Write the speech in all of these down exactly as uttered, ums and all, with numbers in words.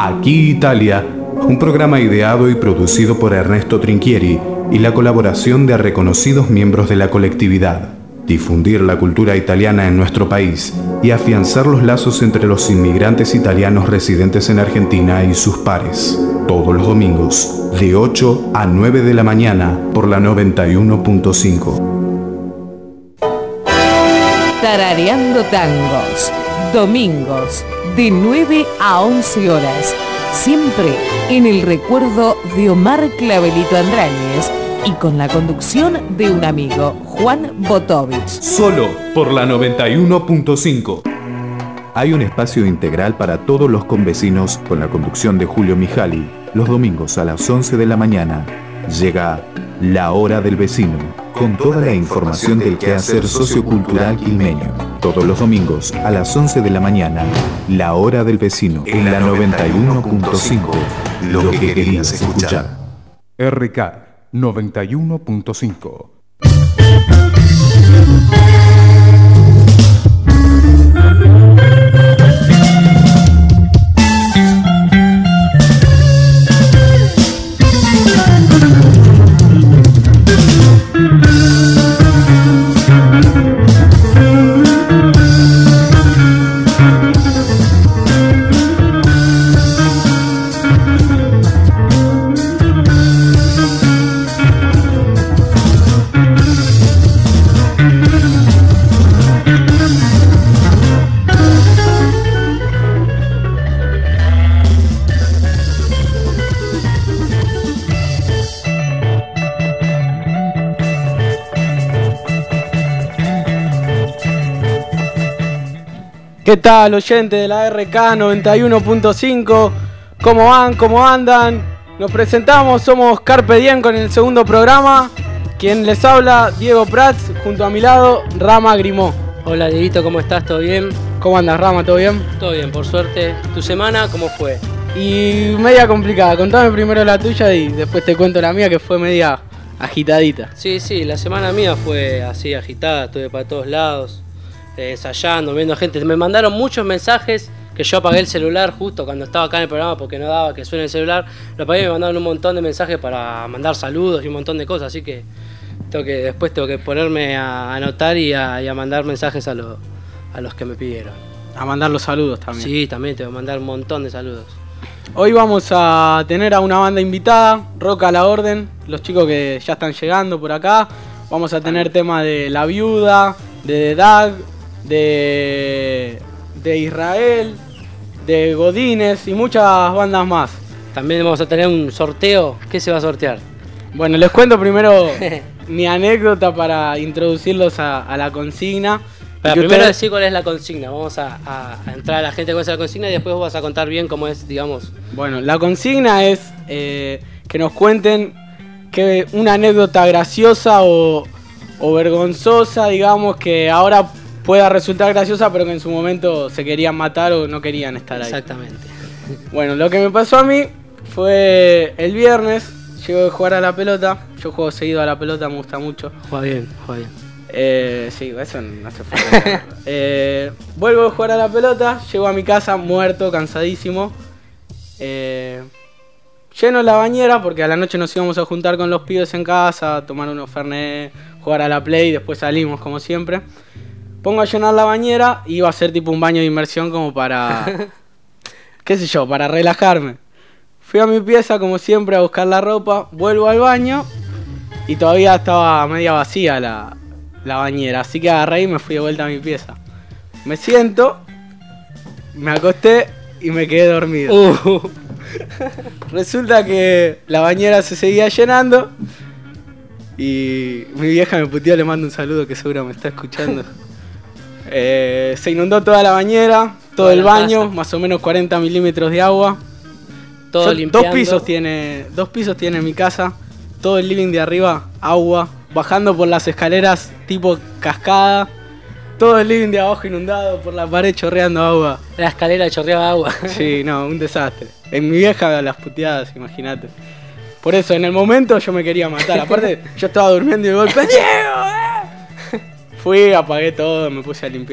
Aquí Italia, un programa ideado y producido por Ernesto Trinchieri y la colaboración de reconocidos miembros de la colectividad. Difundir la cultura italiana en nuestro país y afianzar los lazos entre los inmigrantes italianos residentes en Argentina y sus pares. Todos los domingos, de ocho a nueve de la mañana, por la noventa y uno punto cinco. Tarareando tangos, domingos, de nueve a once horas, siempre en el recuerdo de Omar Clavelito Andráñez y con la conducción de un amigo, Juan Botovich. Solo por la noventa y uno punto cinco. Hay un espacio integral para todos los convecinos con la conducción de Julio Mijali. Los domingos a las once de la mañana llega La Hora del Vecino, con toda la información del quehacer sociocultural quilmeño. Todos los domingos a las once de la mañana, La Hora del Vecino, en la noventa y uno punto cinco, lo que querías escuchar. R K noventa y uno punto cinco. ¿Qué tal, oyentes de la R K noventa y uno punto cinco? ¿Cómo van? ¿Cómo andan? Nos presentamos, somos Carpe Diem con el segundo programa. Quien les habla, Diego Prats, junto a mi lado, Rama Grimó. Hola, Dieguito, ¿cómo estás? ¿Todo bien? ¿Cómo andas, Rama? ¿Todo bien? Todo bien, por suerte. ¿Tu semana cómo fue? Y media complicada. Contame primero la tuya y después te cuento la mía, que fue media agitadita. Sí, sí, la semana mía fue así agitada, estuve para todos lados. Ensayando, viendo gente. Me mandaron muchos mensajes que yo apagué el celular justo cuando estaba acá en el programa porque no daba que suene el celular. Lo apagué y me mandaron un montón de mensajes para mandar saludos y un montón de cosas. Así que, tengo que después tengo que ponerme a anotar y a, y a mandar mensajes a, lo, a los que me pidieron. A mandar los saludos también. Sí, también tengo que mandar un montón de saludos. Hoy vamos a tener a una banda invitada, Rock a la Orden, los chicos que ya están llegando por acá. Vamos a tener tema de La Viuda, de The Dag, de, de Israel, de Godínez y muchas bandas más. También vamos a tener un sorteo. ¿Qué se va a sortear? Bueno, les cuento primero mi anécdota para introducirlos a, a la consigna. Pero primero ustedes... decir cuál es la consigna. Vamos a, a, a entrar a la gente con esa consigna y después vos vas a contar bien cómo es, digamos. Bueno, la consigna es eh, que nos cuenten que una anécdota graciosa o, o vergonzosa, digamos, que ahora pueda resultar graciosa, pero que en su momento se querían matar o no querían estar ahí. Exactamente. Bueno, lo que me pasó a mí fue el viernes, llego de jugar a la pelota. Yo juego seguido a la pelota, me gusta mucho. Juega bien, juega bien. Eh, sí, eso no hace falta. eh, vuelvo a jugar a la pelota, llego a mi casa muerto, cansadísimo. Eh, lleno la bañera, porque a la noche nos íbamos a juntar con los pibes en casa, a tomar unos fernet, jugar a la play, y después salimos como siempre. Pongo a llenar la bañera y iba a ser tipo un baño de inmersión como para, qué sé yo, para relajarme. Fui a mi pieza como siempre a buscar la ropa, vuelvo al baño y todavía estaba media vacía la, la bañera, así que agarré y me fui de vuelta a mi pieza. Me siento, me acosté y me quedé dormido. Uh. Resulta que la bañera se seguía llenando y mi vieja me puteó, le mando un saludo que seguro me está escuchando. Eh, se inundó toda la bañera, todo toda el baño, casa. Más o menos cuarenta milímetros de agua. Todo Yo, dos pisos tiene, dos pisos tiene mi casa, todo el living de arriba, agua, bajando por las escaleras tipo cascada, todo el living de abajo inundado, por la pared chorreando agua. La escalera chorreaba agua. Sí, no, un desastre. En mi vieja las puteadas, imagínate. Por eso, en el momento yo me quería matar. Aparte, yo estaba durmiendo y de golpe, ¡Diego! Eh! Fui, apagué todo, me puse a limpiar.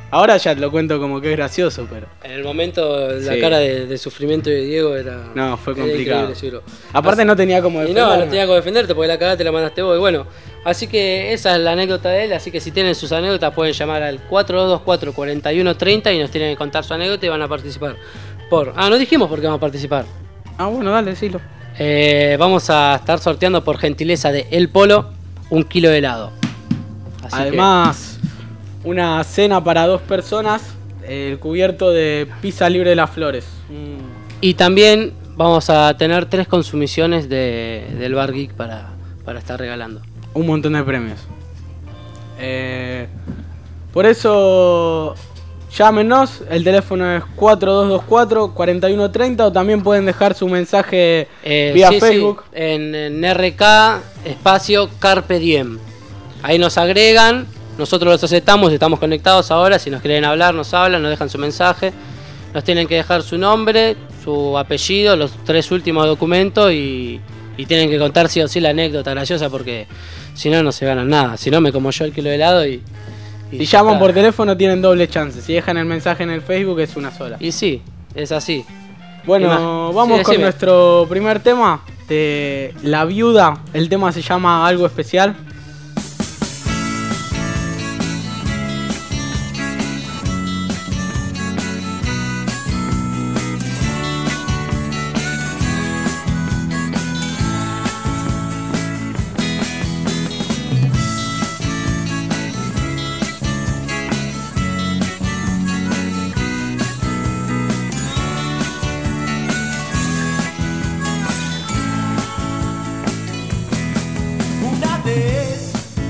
Ahora ya lo cuento como que es gracioso, pero... En el momento la Sí. cara de, de sufrimiento de Diego era... No, fue era complicado. increíble, seguro. Aparte Así- no tenía como Y no, defenderme. no tenía como defenderte porque la cagada te la mandaste vos. Y bueno, así que esa es la anécdota de él. Así que si tienen sus anécdotas pueden llamar al cuatro dos dos cuatro, cuatro uno tres cero y nos tienen que contar su anécdota y van a participar. Por... Ah, no dijimos por qué vamos a participar. Ah, bueno, dale, decilo. Eh, vamos a estar sorteando por gentileza de El Polo un kilo de helado. Así Además, una cena para dos personas, el cubierto de pizza libre de las flores. Mm. que- y también vamos a tener tres consumiciones de, del Bar Geek para, para estar regalando. Un montón de premios. Eh, por eso, llámenos, el teléfono es cuatro dos dos cuatro, cuatro uno tres cero o también pueden dejar su mensaje Eh, vía sí, Facebook. sí, en, en R K espacio Carpe Diem. Ahí nos agregan, nosotros los aceptamos, estamos conectados ahora. Si nos quieren hablar, nos hablan, nos dejan su mensaje. Nos tienen que dejar su nombre, su apellido, los tres últimos documentos y, y tienen que contar sí o sí la anécdota graciosa porque si no, no se ganan nada. Si no, me como yo el kilo de helado y. y Si ya llaman está. por teléfono tienen doble chance. Si dejan el mensaje en el Facebook es una sola. Y sí, es así. Bueno, ¿Qué más? vamos Sí, con decime. nuestro primer tema de La Viuda. El tema se llama Algo Especial. Una vez,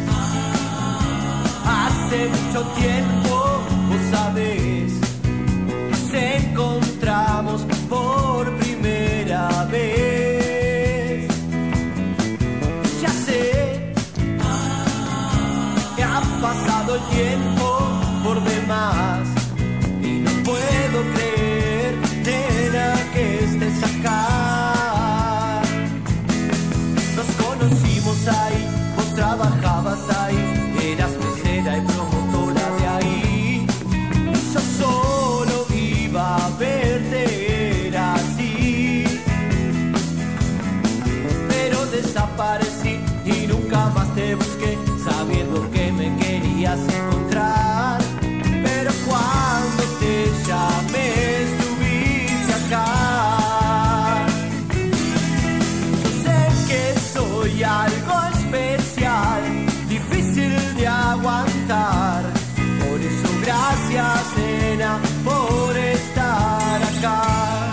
hace mucho tiempo, vos sabés, nos encontramos por primera vez. Ya sé que ha pasado el tiempo por demás y no puedo creer, nena, que estés acá. Nos conocimos ahí, vos trabajabas ahí, eras mesera y promotora de ahí. Y yo solo iba a verte, era así. Pero desaparecí y nunca más te busqué, sabiendo que me querías encontrar. Pero cuando te llamé, estuviste acá. Yo sé que soy algo especial, difícil de aguantar. Por eso gracias, nena, por estar acá.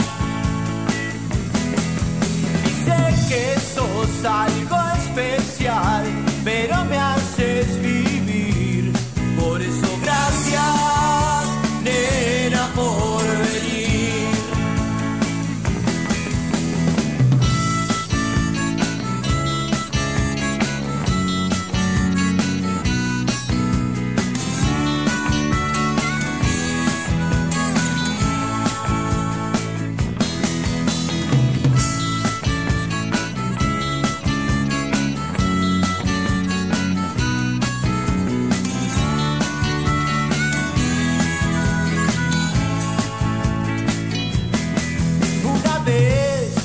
Y sé que sos algo especial, pero me haces vivir. Por eso gracias, nena, por venir. Una vez,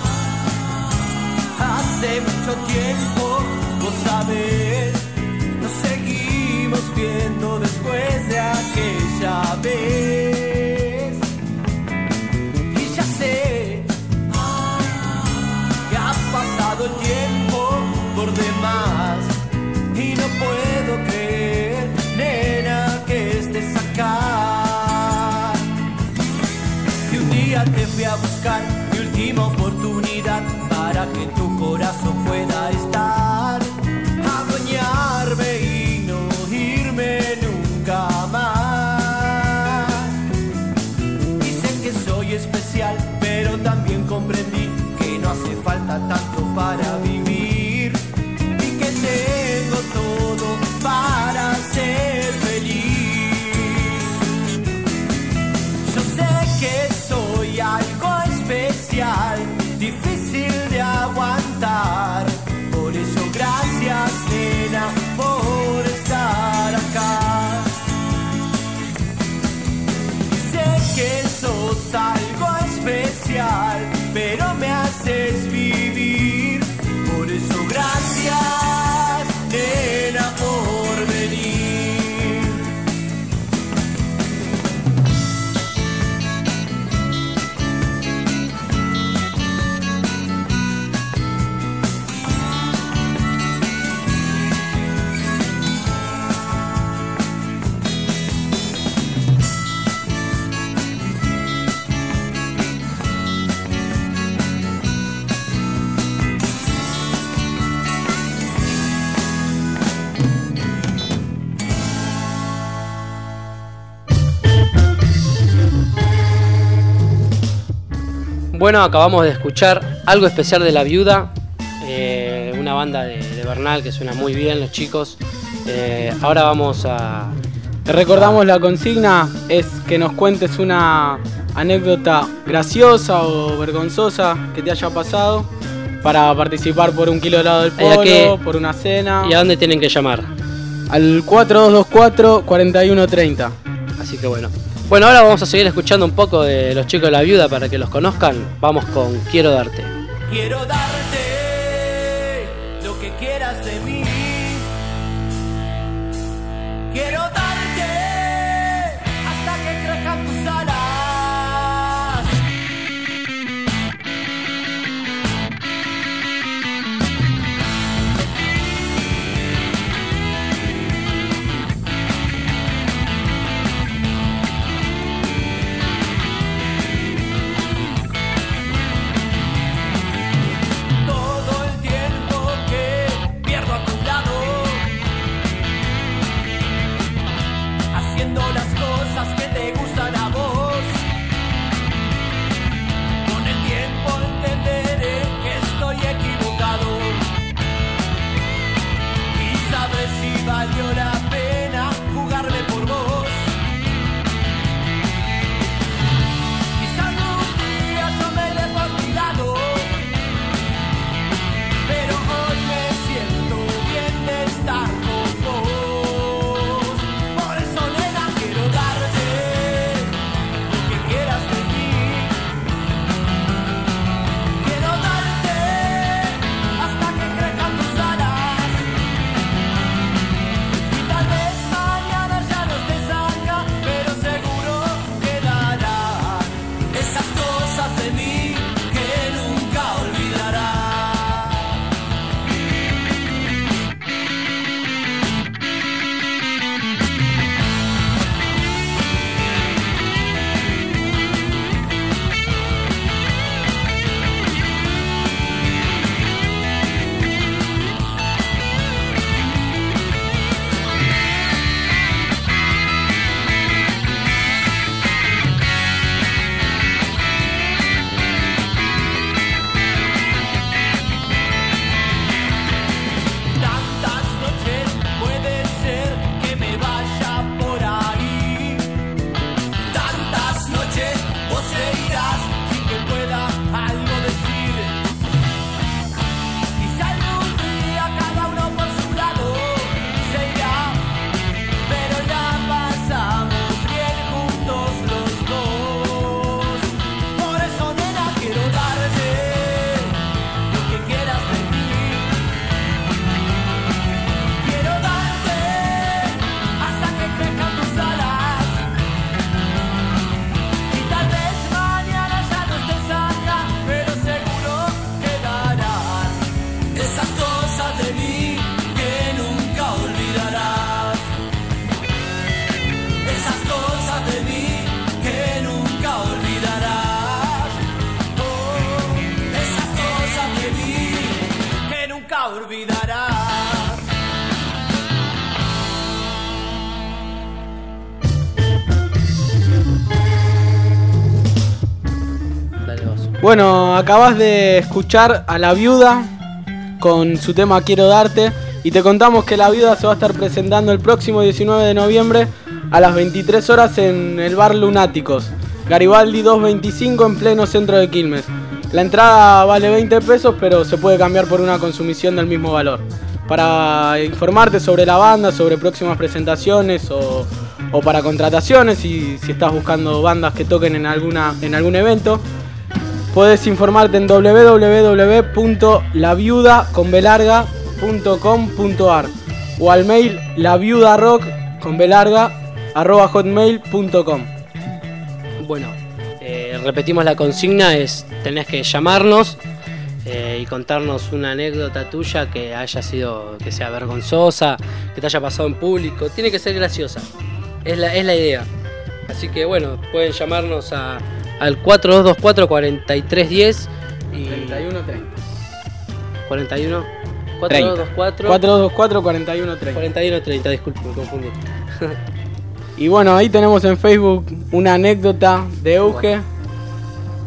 hace mucho tiempo, vos sabés, nos seguimos viendo después de aquella vez. Y ya sé que ha pasado el tiempo por demás y no puedo creer, nena, que estés acá. Y un día te fui a buscar, mi última oportunidad para que tu corazón pueda estar. Adueñarme y no irme nunca más. Y sé que soy especial, pero también comprendí que no hace falta tanto para vivir. Y que tengo todo para ser feliz. Yo sé que soy algo especial, difícil de aguantar. Por eso gracias. Bueno, acabamos de escuchar Algo Especial de La Viuda, eh, una banda de, de Bernal que suena muy bien, los chicos. Eh, ahora vamos a... Te recordamos la consigna, es que nos cuentes una anécdota graciosa o vergonzosa que te haya pasado para participar por un kilo de helado del Polo, qué? por una cena. ¿Y a dónde tienen que llamar? Al cuatro dos dos cuatro, cuatro uno tres cero. Así que bueno. Bueno, ahora vamos a seguir escuchando un poco de los chicos de La Viuda para que los conozcan. Vamos con Quiero Darte. Quiero darte lo que quieras de mí. Quiero darte hasta que crezcan tus alas. Todo el tiempo que pierdo a tu lado, haciendo las cosas que te gustan a vos. Con el tiempo entenderé que estoy equivocado y sabré si valió la pena jugarme por vos. Quizás un día yo me iré por mi lado, pero hoy me siento bien de estar con vos. Por eso, nena, quiero darte lo que quieras de mí. Quiero darte hasta que crezcan tus alas. Y tal vez mañana ya no estés acá, pero seguro quedarán esas cosas de mí que nunca olvidarás. Tantas noches puede ser que me vaya por ahí. Tantas noches vos seguirás sin que pueda algo decir. Y si algún día cada uno por su lado se irá, pero la pasamos bien juntos los dos. Por eso, nena, quiero darte lo que quieras de mí. Quiero darte hasta que crezcan tus alas. Y tal vez mañana ya no estés acá, pero seguro quedarán esas cosas de mí que nunca olvidarás. Esas cosas de mí que nunca olvidarás. Oh, esas cosas de mí que nunca olvidarás. Dale vos. Bueno, acabas de escuchar a La Viuda con su tema Quiero Darte y te contamos que La Viuda se va a estar presentando el próximo diecinueve de noviembre a las veintitrés horas en el bar Lunáticos, Garibaldi doscientos veinticinco en pleno centro de Quilmes. La entrada vale veinte pesos, pero se puede cambiar por una consumición del mismo valor. Para informarte sobre la banda, sobre próximas presentaciones o, o para contrataciones, si, si estás buscando bandas que toquen en, alguna, en algún evento, puedes informarte en doble u doble u doble u punto la viuda con b larga punto com punto a r o al mail laviudarock con b larga arroba hotmail punto com. Bueno, eh, repetimos la consigna, es tenés que llamarnos eh, y contarnos una anécdota tuya que haya sido, que sea vergonzosa, que te haya pasado en público, tiene que ser graciosa, es la, es la idea. Así que bueno, pueden llamarnos a, al cuatro dos dos cuatro, cuatro tres uno cero y treinta y uno treinta. cuarenta y uno cuatro dos dos cuatro cuatro dos dos cuatro, cuarenta y uno treinta. cuarenta y uno treinta, disculpe, me confundí. Y bueno, ahí tenemos en Facebook una anécdota de Euge.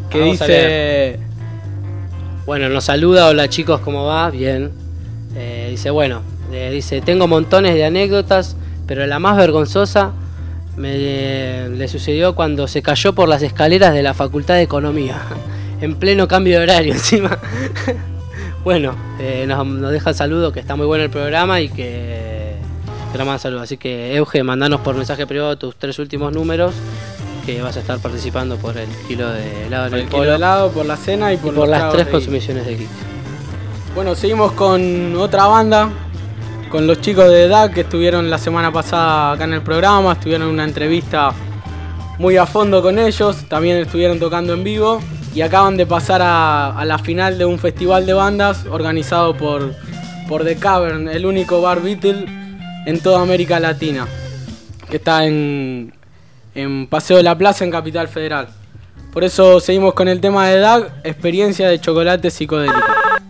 que Vamos a dice... Bueno, nos saluda, hola chicos, ¿cómo va? Bien. Eh, dice, bueno, eh, dice, tengo montones de anécdotas, pero la más vergonzosa me eh, le sucedió cuando se cayó por las escaleras de la Facultad de Economía, en pleno cambio de horario encima. Bueno, eh, nos, nos deja el saludo, que está muy bueno el programa y que, que nos manda saludos. Así que, Euge, mandanos por mensaje privado tus tres últimos números, que vas a estar participando por el kilo de helado en Por el el kilo de polo helado, por la cena y y por, por los las tragos tres de consumiciones de Geek. Bueno, seguimos con otra banda, con los chicos de D A C que estuvieron la semana pasada acá en el programa, estuvieron en una entrevista muy a fondo con ellos, también estuvieron tocando en vivo y acaban de pasar a, a la final de un festival de bandas organizado por, por The Cavern, el único bar Beatle en toda América Latina, que está en, en Paseo de la Plaza, en Capital Federal. Por eso seguimos con el tema de D A C, experiencia de chocolate psicodélico.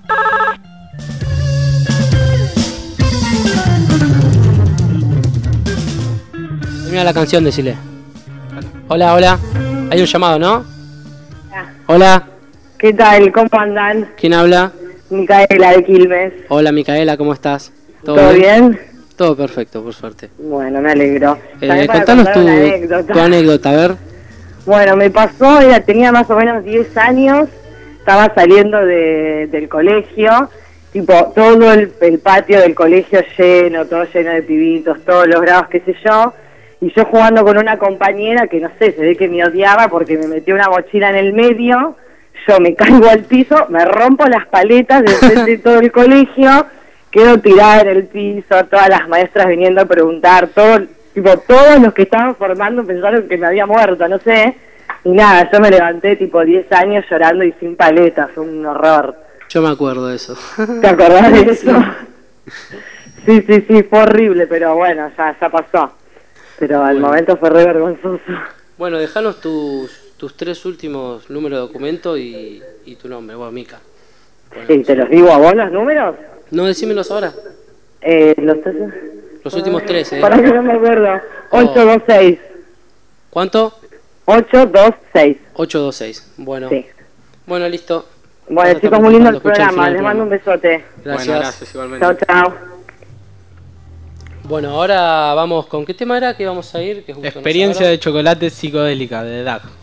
Mira la canción, decile. Hola, hola. Hay un llamado, ¿no? Hola. ¿Qué tal? ¿Cómo andan? ¿Quién habla? Micaela de Quilmes. Hola, Micaela, ¿cómo estás? ¿Todo bien? Todo perfecto, por suerte. Bueno, me alegro. Eh, También para contanos contar tu una anécdota. tu anécdota, a ver. Bueno, me pasó, era, tenía más o menos diez años, estaba saliendo de, del colegio, tipo todo el, el patio del colegio lleno, todo lleno de pibitos, todos los grados, qué sé yo, y yo jugando con una compañera que no sé, se ve que me odiaba porque me metió una mochila en el medio, yo me caigo al piso, me rompo las paletas de frente de todo el colegio, quedo tirada en el piso, todas las maestras viniendo a preguntar, todo, tipo, todos los que estaban formando pensaron que me había muerto, no sé, y nada, yo me levanté tipo diez años llorando y sin paletas, fue un horror. Yo me acuerdo de eso. ¿Te acordás de eso? Sí, sí, sí, fue horrible, pero bueno, ya, ya pasó. Pero al Bueno. momento fue re vergonzoso. Bueno, dejanos tus, tus tres últimos números de documento y, y tu nombre, bueno, Mica. Bueno, Sí, ¿te los digo a vos los números? no, decímelos ahora. Eh, los tres... Los últimos tres, ¿eh? Para que no me acuerdo. Oh. ocho dos seis. ¿Cuánto? ocho dos seis. ocho dos seis. Bueno. Sí. Bueno, listo. Bueno, Vamos a chicos, estar muy lindo el escuchando el programa. final Les del mando un programa. besote. Gracias. Bueno, gracias igualmente. Chao, chao. Bueno, ahora vamos con qué tema era que vamos a ir. Que justo nos Experiencia agarra? de chocolate psicodélica de D A C.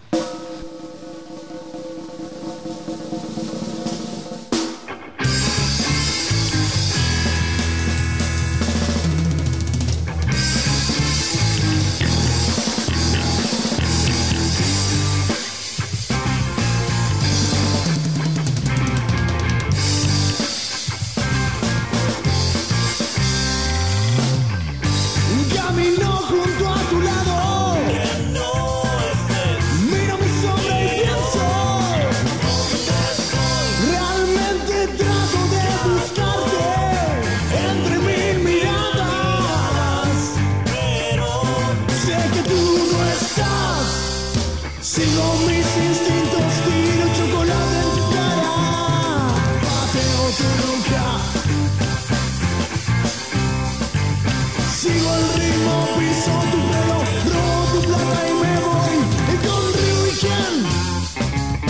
Camino junto a tu lado. Mira mi sombra y pienso. Realmente trato de buscarte entre mil miradas. Pero sé que tú no estás. Sigo mis instintos, tiro chocolate en tu cara. Pateo tu nuca. Sigo el ritmo, piso tu pelo, robo tu plata y me voy y con Ryu y Ken.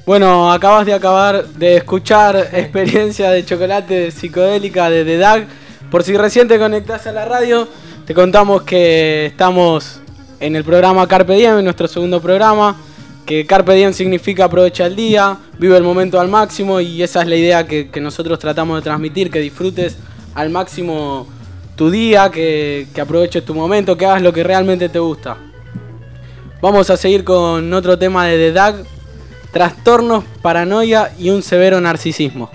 Bueno, acabas de acabar de escuchar Experiencia de Chocolate Psicodélica de The Dag. Por si recién te conectás a la radio, te contamos que estamos en el programa Carpe Diem, en nuestro segundo programa. Que Carpe Diem significa aprovecha el día, vive el momento al máximo, y esa es la idea que, que nosotros tratamos de transmitir, que disfrutes al máximo tu día, que, que aproveches tu momento, que hagas lo que realmente te gusta. Vamos a seguir con otro tema de The Dag, trastornos, paranoia y un severo narcisismo.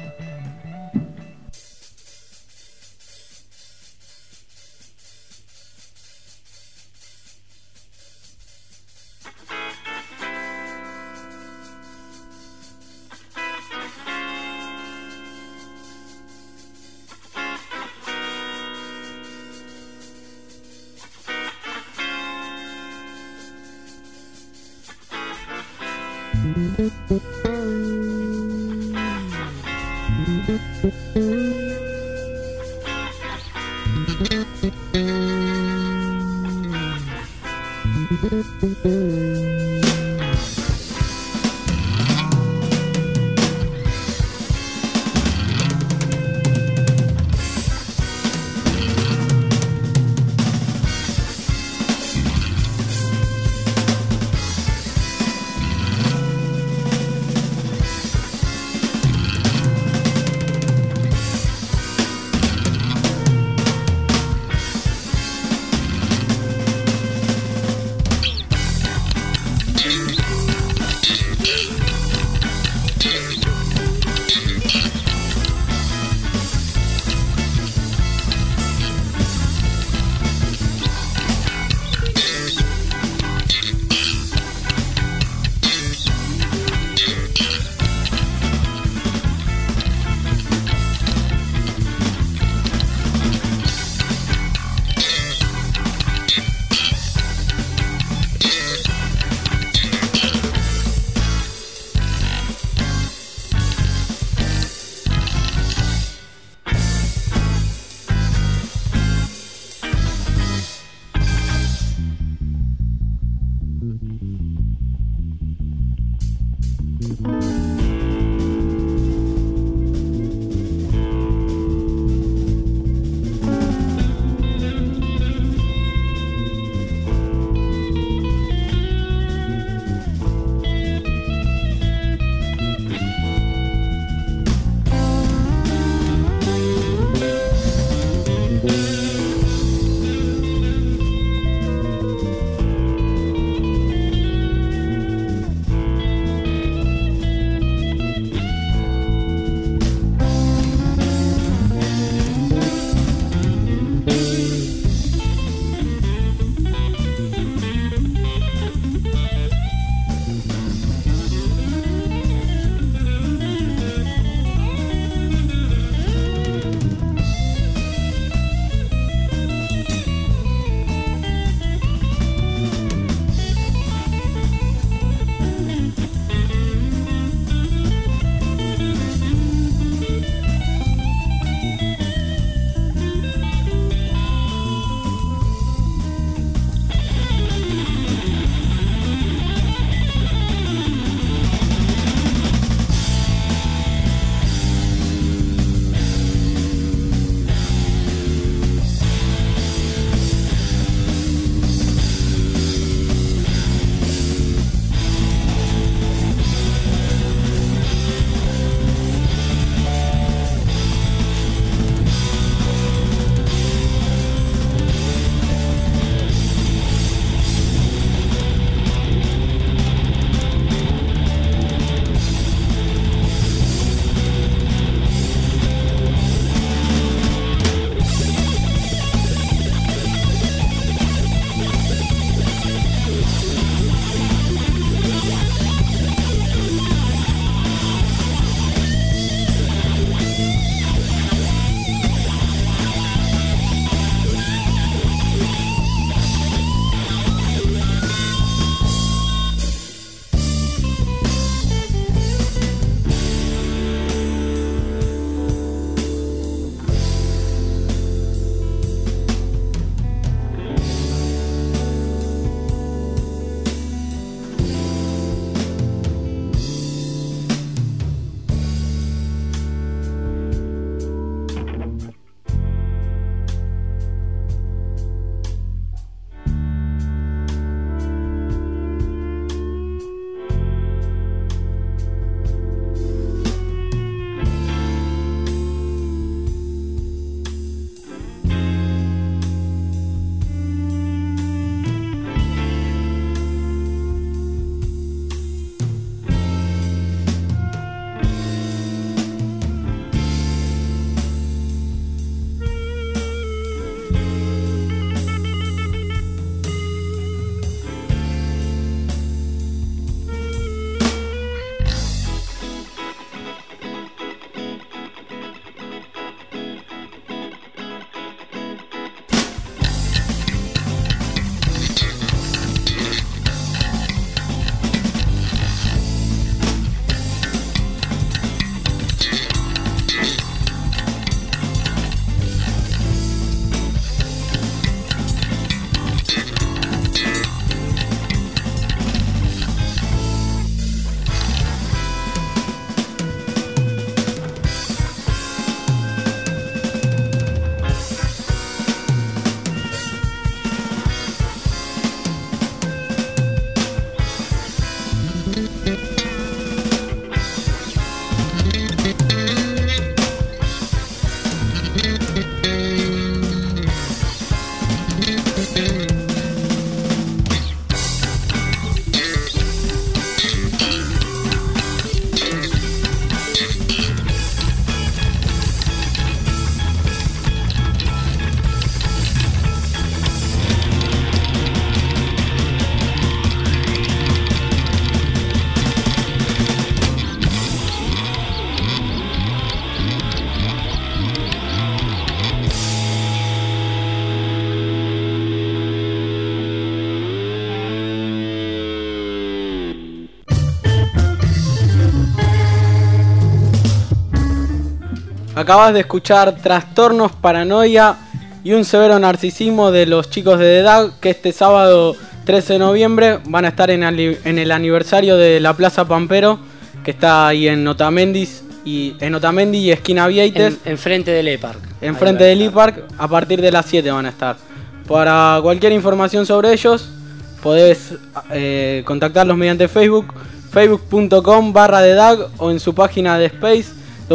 acabas de escuchar Trastornos, Paranoia y un severo narcisismo de los chicos de The Dag, que este sábado trece de noviembre van a estar en el, en el aniversario de la Plaza Pampero, que está ahí en Otamendi y en Otamendi y esquina Vieites. En, enfrente del E-Park. Enfrente del E-Park, a partir de las siete van a estar. Para cualquier información sobre ellos, podés eh, contactarlos mediante Facebook, facebook.com barra The Dag, o en su página de Space,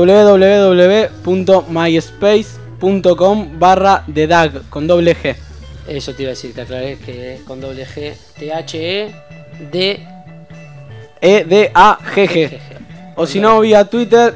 www.myspace.com barra The Dag, con doble G. Eso te iba a decir, que aclaré que es con doble G, T H E D E D A G G. O si no, vía Twitter,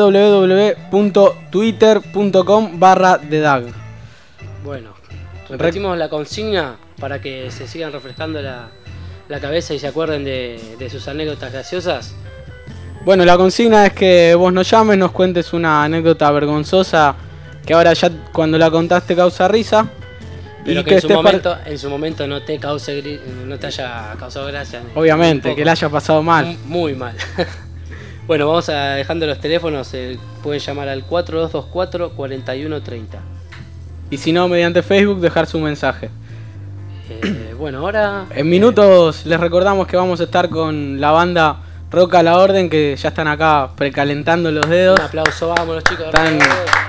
www.twitter.com barra The Dag. Bueno, repetimos la consigna para que se sigan refrescando la, la cabeza y se acuerden de, de sus anécdotas graciosas. Bueno, la consigna es que vos nos llames, nos cuentes una anécdota vergonzosa que ahora ya cuando la contaste causa risa. Pero y que, que en, su estés momento, par- en su momento no te cause gri- no te haya causado gracia. Obviamente, que la haya pasado mal. Muy mal. Bueno, vamos a dejando los teléfonos. Eh, pueden llamar al cuatro dos dos cuatro, cuatro uno tres cero. Y si no, mediante Facebook, dejar su mensaje. Eh, bueno, ahora... En minutos les recordamos que vamos a estar con la banda Rock a la Orden, que ya están acá precalentando los dedos. Un aplauso, vamos los chicos. Están,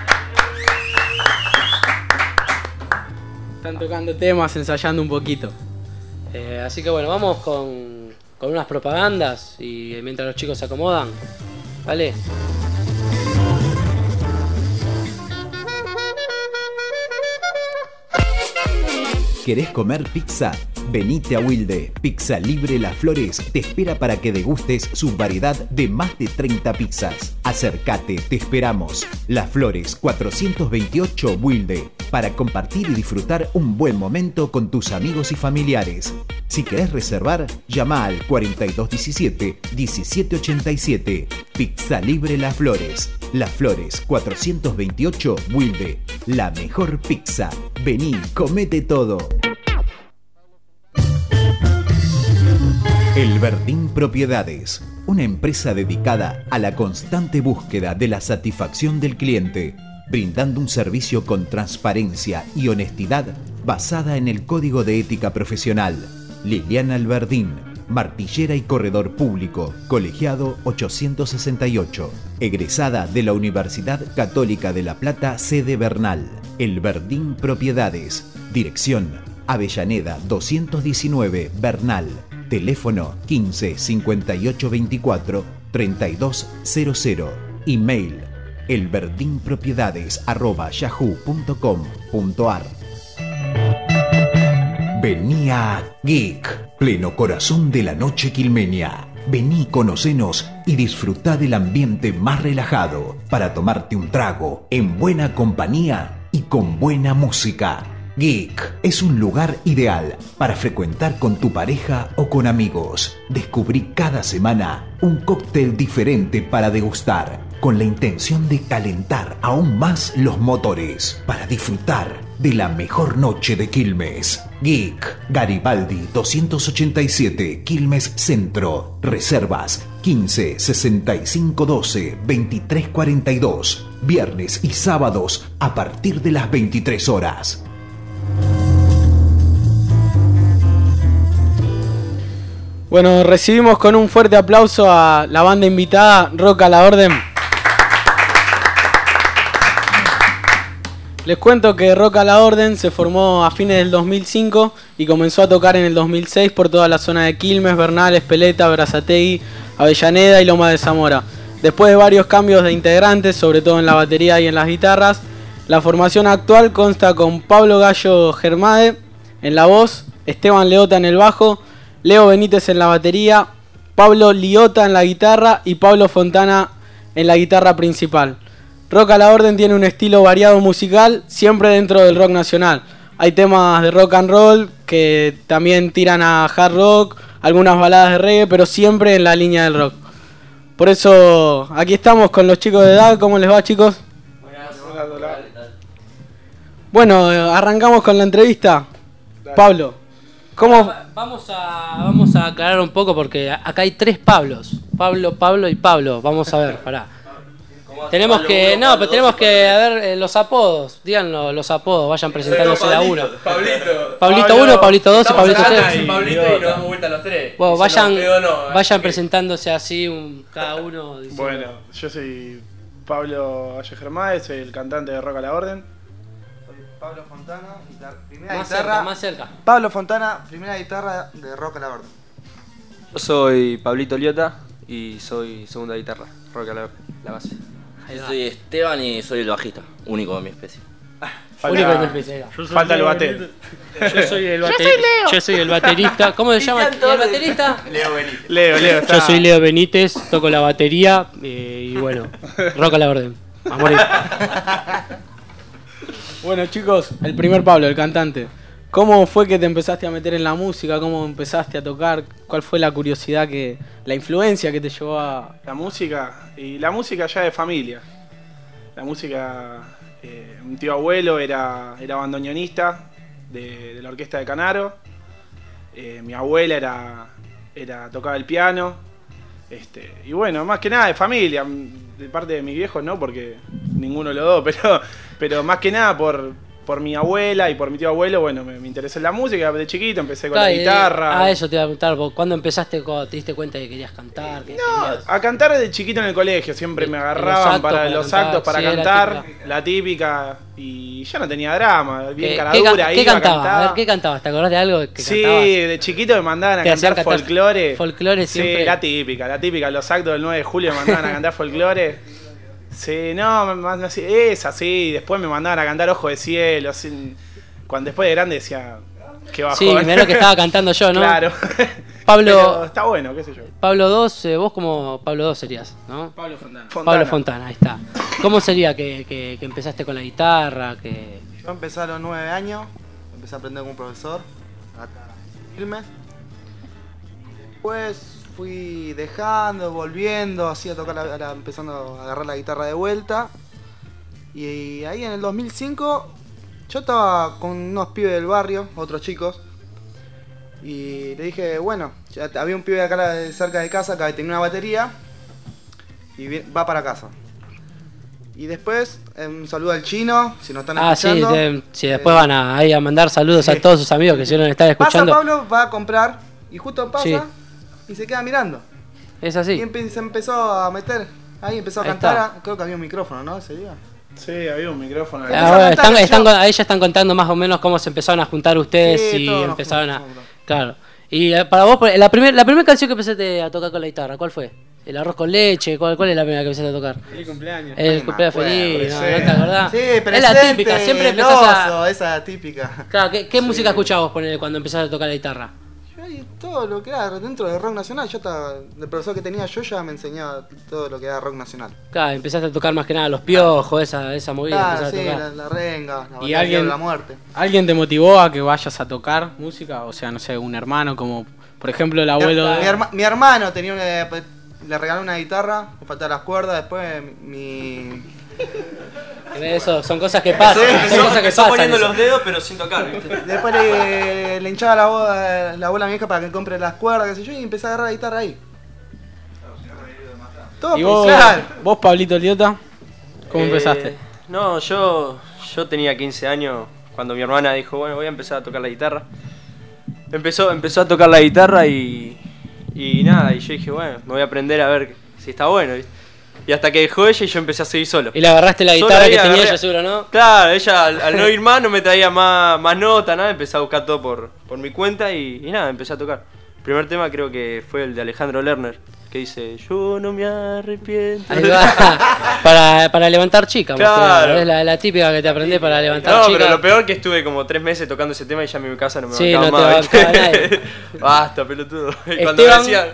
están tocando temas, ensayando un poquito. Eh, así que bueno, vamos con, con unas propagandas y mientras los chicos se acomodan. ¿Vale? ¿Querés comer pizza? Venite a Wilde. Pizza Libre Las Flores te espera para que degustes su variedad de más de treinta pizzas. Acércate, te esperamos. Las Flores cuatrocientos veintiocho Wilde, para compartir y disfrutar un buen momento con tus amigos y familiares. Si querés reservar, llama al cuarenta y dos diecisiete, diecisiete ochenta y siete. Pizza Libre Las Flores. Las Flores cuatrocientos veintiocho Wilde. La mejor pizza. Vení, comete todo. El Verdín Propiedades, una empresa dedicada a la constante búsqueda de la satisfacción del cliente, brindando un servicio con transparencia y honestidad basada en el Código de Ética Profesional. Liliana Alberdín, martillera y corredor público, colegiado ochocientos sesenta y ocho, egresada de la Universidad Católica de La Plata, sede Bernal. El Verdín Propiedades, dirección Avellaneda doscientos diecinueve, Bernal. Teléfono quince cincuenta y ocho veinticuatro treinta y dos cero cero. Email elverdinpropiedades arroba yahoo punto com punto ar. Vení a Geek, pleno corazón de la noche quilmeña. Vení, conocenos y disfrutá del ambiente más relajado para tomarte un trago en buena compañía y con buena música. Geek es un lugar ideal para frecuentar con tu pareja o con amigos. Descubrí cada semana un cóctel diferente para degustar, con la intención de calentar aún más los motores para disfrutar de la mejor noche de Quilmes. Geek, Garibaldi doscientos ochenta y siete, Quilmes Centro. Reservas quince sesenta y cinco doce veintitrés cuarenta y dos. Viernes y sábados a partir de las veintitrés horas. Bueno, recibimos con un fuerte aplauso a la banda invitada Rock a la Orden. Les cuento que Rock a la Orden se formó a fines del dos mil cinco y comenzó a tocar en el dos mil seis por toda la zona de Quilmes, Bernal, Espeleta, Berazategui, Avellaneda y Loma de Zamora. Después de varios cambios de integrantes, sobre todo en la batería y en las guitarras, la formación actual consta con Pablo Gallo Germade en la voz, Esteban Leota en el bajo, Leo Benítez en la batería, Pablo Liota en la guitarra y Pablo Fontana en la guitarra principal. Rock a la Orden tiene un estilo variado musical, siempre dentro del rock nacional. Hay temas de rock and roll que también tiran a hard rock, algunas baladas de reggae, pero siempre en la línea del rock. Por eso aquí estamos con los chicos de edad. ¿Cómo les va, chicos? Bueno, arrancamos con la entrevista. Pablo, ¿cómo? Vamos a, vamos a aclarar un poco porque acá hay tres Pablos. Pablo, Pablo y Pablo. Vamos a ver, pará. Tenemos Pablo que, uno, no, Pablo pero tenemos dos, que, a ver, eh, los apodos, díganlo, los apodos, vayan presentándose de a uno. Pablito. Pablito uno, Pablito dos y Pablito tres. Y Pablito y nos damos vuelta a los tres. Bueno, Y vayan, se nos pegó, no, vayan eh. presentándose así, un, cada uno. diciendo- Bueno, yo soy Pablo Valle Germán, soy el cantante de Rock a la Orden. Soy Pablo Fontana, guitar- primera Más guitarra. cerca, más cerca. Pablo Fontana, primera guitarra de Rock a la Orden. Yo soy Pablito Liota y soy segunda guitarra, rock a la, la base. Yo soy Esteban y soy el bajista, único de mi especie. Único de mi especie, ahí va. Yo soy Falta el batero. Yo soy el baterista. Yo soy el baterista. ¿Cómo se llama el baterista? Leo Benítez. Leo, Leo, está. Yo soy Leo Benítez, toco la batería eh, y bueno, rock a la orden. A morir. Bueno, chicos, el primer Pablo, el cantante. ¿Cómo fue que te empezaste a meter en la música? ¿Cómo empezaste a tocar? ¿Cuál fue la curiosidad, que la influencia que te llevó a...? La música, y la música ya de familia. La música, eh, un tío abuelo era, era bandoneonista de, de la orquesta de Canaro. Eh, mi abuela era, era tocaba el piano. Este, y bueno, más que nada de familia, de parte de mis viejos no, porque ninguno lo do, pero, pero más que nada por, por mi abuela y por mi tío abuelo, bueno, me, me interesó en la música de chiquito, empecé con Claro, la y- guitarra. Ah, eso te iba a preguntar. ¿vos ¿Cuándo empezaste, cuando te diste cuenta de que querías cantar? Que querías- A cantar de chiquito en el colegio, siempre me En agarraban los actos para para los cantar, actos para sí, la cantar, típica. la típica, y yo no tenía drama, bien ¿Qué, cara qué can- dura, qué iba, cantaba? cantaba. A ver, ¿qué cantabas? ¿Te acordás de algo que Sí, cantabas? de chiquito me mandaban a Te hacían cantar cantar folclore. folclore Sí, siempre. la típica, la típica, los actos del nueve de julio me mandaban a cantar folclore. Sí, no, me mandaban así, esa sí, después me mandaban a cantar Ojo de Cielo, así, cuando después de grande decía, qué bajón. Sí, mirá lo que estaba cantando yo, ¿no? Claro. Pablo, Pero está bueno, qué sé yo. Pablo dos, eh, vos como Pablo dos serías, ¿no? Pablo Fontana. Pablo Fontana, ahí está. ¿Cómo sería que, que, que empezaste con la guitarra? Que... Yo empecé a los nueve años, empecé a aprender con un profesor, a irme. Después fui dejando, volviendo, así a tocar, la, la- empezando a agarrar la guitarra de vuelta. Y ahí en el dos mil cinco yo estaba con unos pibes del barrio, otros chicos. Y le dije, bueno, ya había un pibe acá de- cerca de casa que tenía una batería y vi- va para casa. Y después, eh, un saludo al Chino, si nos están Ah, sí, escuchando. de- sí, después van a, ahí a mandar saludos sí. a todos sus amigos que si no nos están Pasa escuchando. Pablo, va a comprar y justo pasa Sí. y se queda mirando. Es así. Y empe- se empezó a meter, ahí empezó a Ahí cantar, está. a- creo que había un micrófono, ¿no? Ese día. Sí, había un micrófono. Ah, bueno, están, están, con- ahí ya están contando más o menos cómo se empezaron a juntar ustedes Sí, y todos nos empezaron a... juntamos. Claro. Y eh, para vos, pues, la primera la primera canción que empezaste a tocar con la guitarra, ¿cuál fue? ¿El arroz con leche? ¿Cuál, cuál es la primera que empezaste a tocar? Feliz cumpleaños. El me cumpleaños acuerdo, feliz, ¿no? sí. ¿No te acordás? Sí, Es presente, la típica, siempre el empezás a... oso, esa típica. Claro, ¿qué, qué música escuchabas poner cuando empezaste a tocar la guitarra? Yo ahí todo lo que era dentro del rock nacional, yo estaba, el profesor que tenía yo ya me enseñaba todo lo que era rock nacional. Claro, empezaste a tocar más que nada los piojos, esa, esa movida. Claro, empezaste sí, a tocar. la, la renga, la ¿Y batalla alguien- de la muerte. ¿Alguien te motivó a que vayas a tocar música? O sea, no sé, un hermano como, por ejemplo, el abuelo mi, de... mi herma- mi hermano tenía una, le regaló una guitarra, me faltaban las cuerdas, después mi... Eso, son cosas que pasan, Sí, son empezó- cosas que Empezó pasan. poniendo eso. los dedos pero sin tocar, ¿viste? Después le, le hinchaba la, bola, la bola a mi hija para que compre las cuerdas, qué sé yo, y empecé a agarrar la guitarra ahí. Todo ¿Y vos, claro. vos, Pablito Liota, cómo Eh, empezaste? No, yo, yo tenía quince años cuando mi hermana dijo, bueno, voy a empezar a tocar la guitarra. Empezó, empezó a tocar la guitarra y, y nada, y yo dije, bueno, me voy a aprender a ver si está bueno, ¿viste? Y hasta que dejó ella y yo empecé a seguir solo. Y le agarraste la Solo guitarra ahí que tenía agarré- ella seguro, ¿no? Claro, ella al, al no ir más no me traía más, más nota, nada, empecé a buscar todo por, por mi cuenta y, y nada, empecé a tocar. El primer tema creo que fue el de Alejandro Lerner, que dice, yo no me arrepiento. Ahí va. para, para levantar chica, más que Claro. nada. Es la, la típica que te aprendés para levantar No, chica. pero lo peor que estuve como tres meses tocando ese tema y ya en mi casa no me Sí, bancaba no te más, bancaba ¿viste? nadie. Basta, pelotudo. Y cuando me Esteban. decían,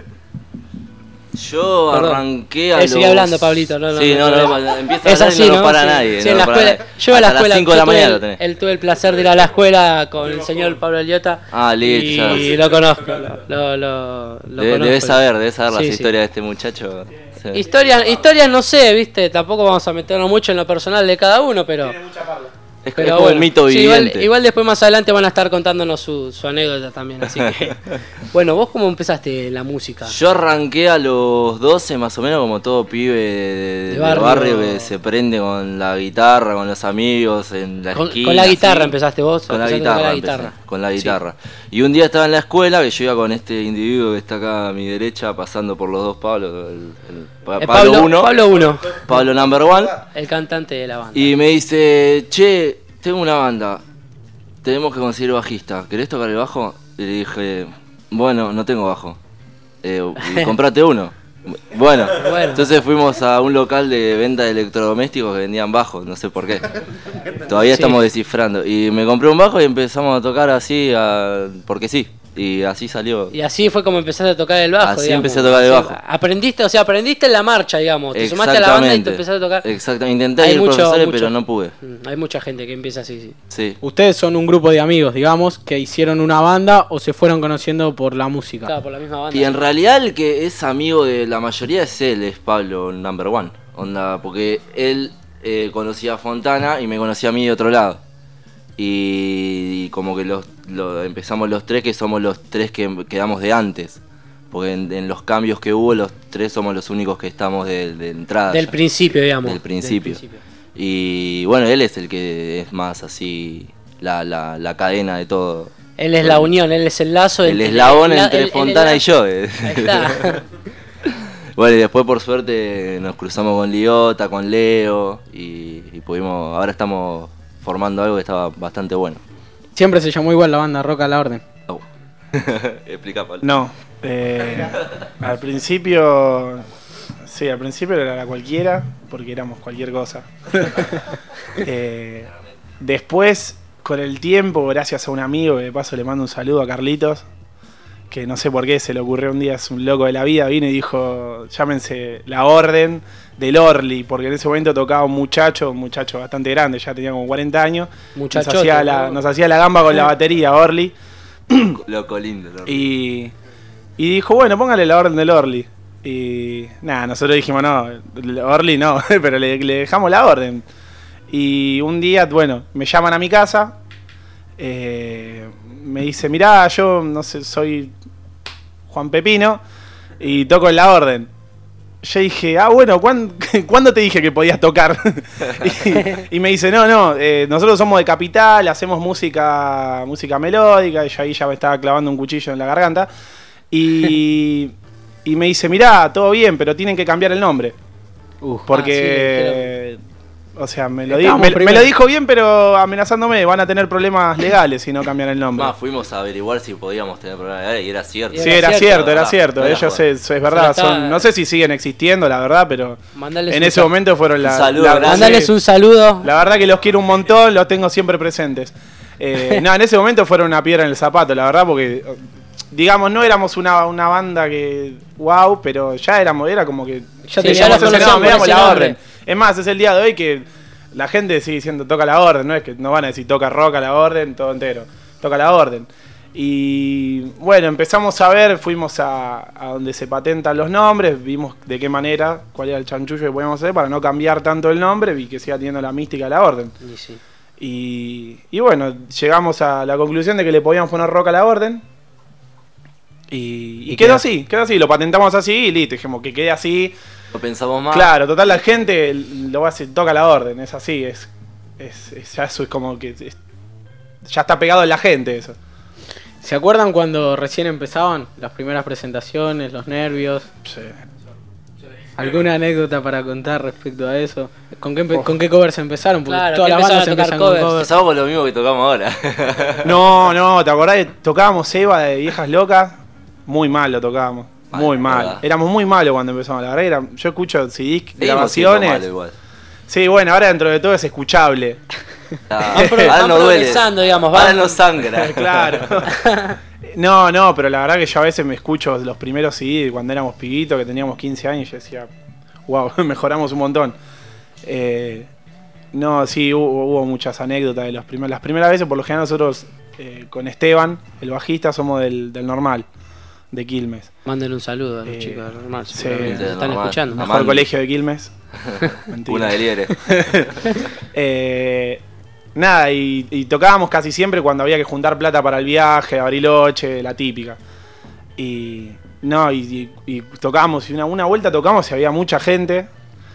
Yo Perdón. arranqué a Eh, los... sigue hablando, Pablito, no, no, Sí, no, no, no, no, no. empieza a Es hablar así, y no, ¿no? no para Sí, nadie. sí, no en la para escuela, nadie. yo a la Hasta escuela, las cinco de yo la tuve mañana el- lo tenés. él tuve el placer de ir a la escuela con el señor Pablo Eliota. Ah, listo, Y ya. lo conozco, lo, lo, lo Debe- conozco. Debes saber, debes saber las Sí, sí. historias de este muchacho. Sí. Historias, historias no sé, viste, tampoco vamos a meternos mucho en lo personal de cada uno, pero Es, Pero es como bueno, un mito sí, igual, viviente. igual después más adelante van a estar contándonos su, su anécdota también, así que... Bueno, ¿vos cómo empezaste la música? Yo arranqué a los doce más o menos como todo pibe de, de barrio. barrio. barrio que se prende con la guitarra, con los amigos, en la Con, esquina. con la guitarra así. empezaste vos. Con la empezaste a tocar guitarra, la empecé, guitarra. con la Sí. guitarra. Y un día estaba en la escuela que yo iba con este individuo que está acá a mi derecha pasando por los dos Pablos, el, el Pa- Eh, Pablo Pablo- uno, Pablo uno. Pablo number one, El cantante de la banda. y me dice, che, tengo una banda, tenemos que conseguir bajista, ¿querés tocar el bajo? Y le dije, bueno, no tengo bajo, eh, y comprate uno. Bueno, Bueno. entonces fuimos a un local de venta de electrodomésticos que vendían bajos, no sé por qué. Todavía Sí. estamos descifrando. Y me compré un bajo y empezamos a tocar así, a- porque sí. Y así salió. Y así fue como empezaste a tocar el bajo. Así digamos. empecé a tocar el Sí, bajo. Aprendiste, o sea, aprendiste en la marcha, digamos. Te sumaste a la banda y te empezaste a tocar. Exactamente. Intenté Hay ir mucho- profesores, mucho- pero no pude. Mm, Hay mucha gente que empieza así. sí. Sí. Ustedes son un grupo de amigos, digamos, que hicieron una banda o se fueron conociendo por la música. Claro, por la misma banda. Y en realidad el que es amigo de la mayoría es él, es Pablo number one. Onda, porque él eh, conocía a Fontana y me conocía a mí de otro lado. Y, y como que los, lo- empezamos los tres, que somos los tres que quedamos de antes. Porque en, en los cambios que hubo, los tres somos los únicos que estamos de, de entrada. Del ya. principio, digamos. Del principio. Y bueno, él es el que es más así, la, la, la cadena de todo. Él es la unión, él es el lazo. El entre- eslabón el- entre el- el- Fontana el- y yo. eh. Ahí está. Bueno, y después por suerte nos cruzamos con Liota, con Leo y, y pudimos, ahora estamos formando algo que estaba bastante bueno. Siempre se llamó igual la banda, Rock a la Orden. Oh. Explica, Pablo. No. eh, al principio. Sí, al principio era la cualquiera, porque éramos cualquier cosa. Eh, después, con el tiempo, gracias a un amigo, que de paso le mando un saludo a Carlitos, que no sé por qué se le ocurrió un día, es un loco de la vida, vino y dijo, llámense La Orden del Orly, porque en ese momento tocaba un muchacho, un muchacho bastante grande, ya tenía como cuarenta años, nos Muchachote, hacía, la, ¿no? nos hacía la gamba con la batería, Orly. Loco lindo. loco. Y, y dijo, bueno, póngale La Orden del Orly. Y nada, nosotros dijimos, no, Orly no, pero le, le dejamos la orden. Y un día, bueno, me llaman a mi casa, eh, me dice, mirá, yo no sé, soy Juan Pepino y toco en La Orden. Yo dije, ah, bueno, ¿cuándo, ¿cuándo te dije que podías tocar? y, y me dice, no, no, eh, nosotros somos de Capital, hacemos música, música melódica, y yo ahí ya me estaba clavando un cuchillo en la garganta. Y, y me dice, mirá, todo bien, pero tienen que cambiar el nombre. Porque, o sea, me lo, di- Estábamos me, me primero. lo dijo bien, pero amenazándome, van a tener problemas legales si no cambian el nombre. Más, fuimos a averiguar si podíamos tener problemas y era cierto. Sí, era cierto, era verdad, cierto. no era Ellos joda. es, es verdad, Se la son, está- no sé si siguen existiendo, la verdad, pero Mandales en un ese sal- momento fueron la, Un saludo, la- gracias. Mandales sí, un saludo. la verdad que los quiero un montón, los tengo siempre presentes. Eh, no, en ese momento fueron una piedra en el zapato, la verdad, porque digamos, no éramos una, una banda que wow, pero ya éramos, era como que ya Sí, teníamos ya lo ese conocíamos nombre, por éramos ese La nombre. Orden. Es más, es el día de hoy que la gente sigue diciendo toca La Orden, no es que no van a decir toca rock a La Orden, todo entero, toca La Orden. Y bueno, empezamos a ver, fuimos a, a donde se patentan los nombres, vimos de qué manera, cuál era el chanchullo que podíamos hacer para no cambiar tanto el nombre y que siga teniendo la mística de La Orden. Y sí. Y, y bueno, llegamos a la conclusión de que le podíamos poner rock a La Orden. Y, y Y quedó quedó. así, quedó así, lo patentamos así y listo, dijimos que quede así. Lo pensamos más. Claro, total, la gente lo va a decir, toca La Orden, es así, es, es, es- ya eso es como que es- ya está pegado en la gente eso. ¿Se acuerdan cuando recién empezaban las primeras presentaciones, los nervios? Sí. ¿Alguna anécdota para contar respecto a eso? ¿Con qué, empe- ¿con qué covers empezaron? Porque Claro, todas que las bandas empezaron a tocar empiezan con covers. covers. Empezamos con lo mismo que tocamos ahora. No, no, ¿te acordás? que Tocábamos Eva de Viejas Locas, muy mal lo tocábamos, Mal, muy la mal. verdad. Éramos muy malos cuando empezamos, la verdad que era- yo escucho C Ds, Seguimos siendo grabaciones. malos igual. Sí, bueno, ahora dentro de todo es escuchable. Ah, Van pro- ahora van no duele. progresando, digamos, Ahora van- no sangra. Claro. No, no, pero la verdad que yo a veces me escucho los primeros C D cuando éramos pibitos, que teníamos quince años, y yo decía, wow, mejoramos un montón. Eh, no, sí, hubo, hubo muchas anécdotas de los primeros. Las primeras veces, por lo general, nosotros eh, con Esteban, el bajista, somos del, del normal, de Quilmes. Manden un saludo a los Eh, chicos de Normal. sí, seguramente de están Normal. escuchando. Mejor colegio de Quilmes. Mentira. Una de liebre. Eh, nada, y, y tocábamos casi siempre cuando había que juntar plata para el viaje, a Bariloche, la típica. Y no, y, y, y tocábamos, y una, una vuelta tocamos y había mucha gente.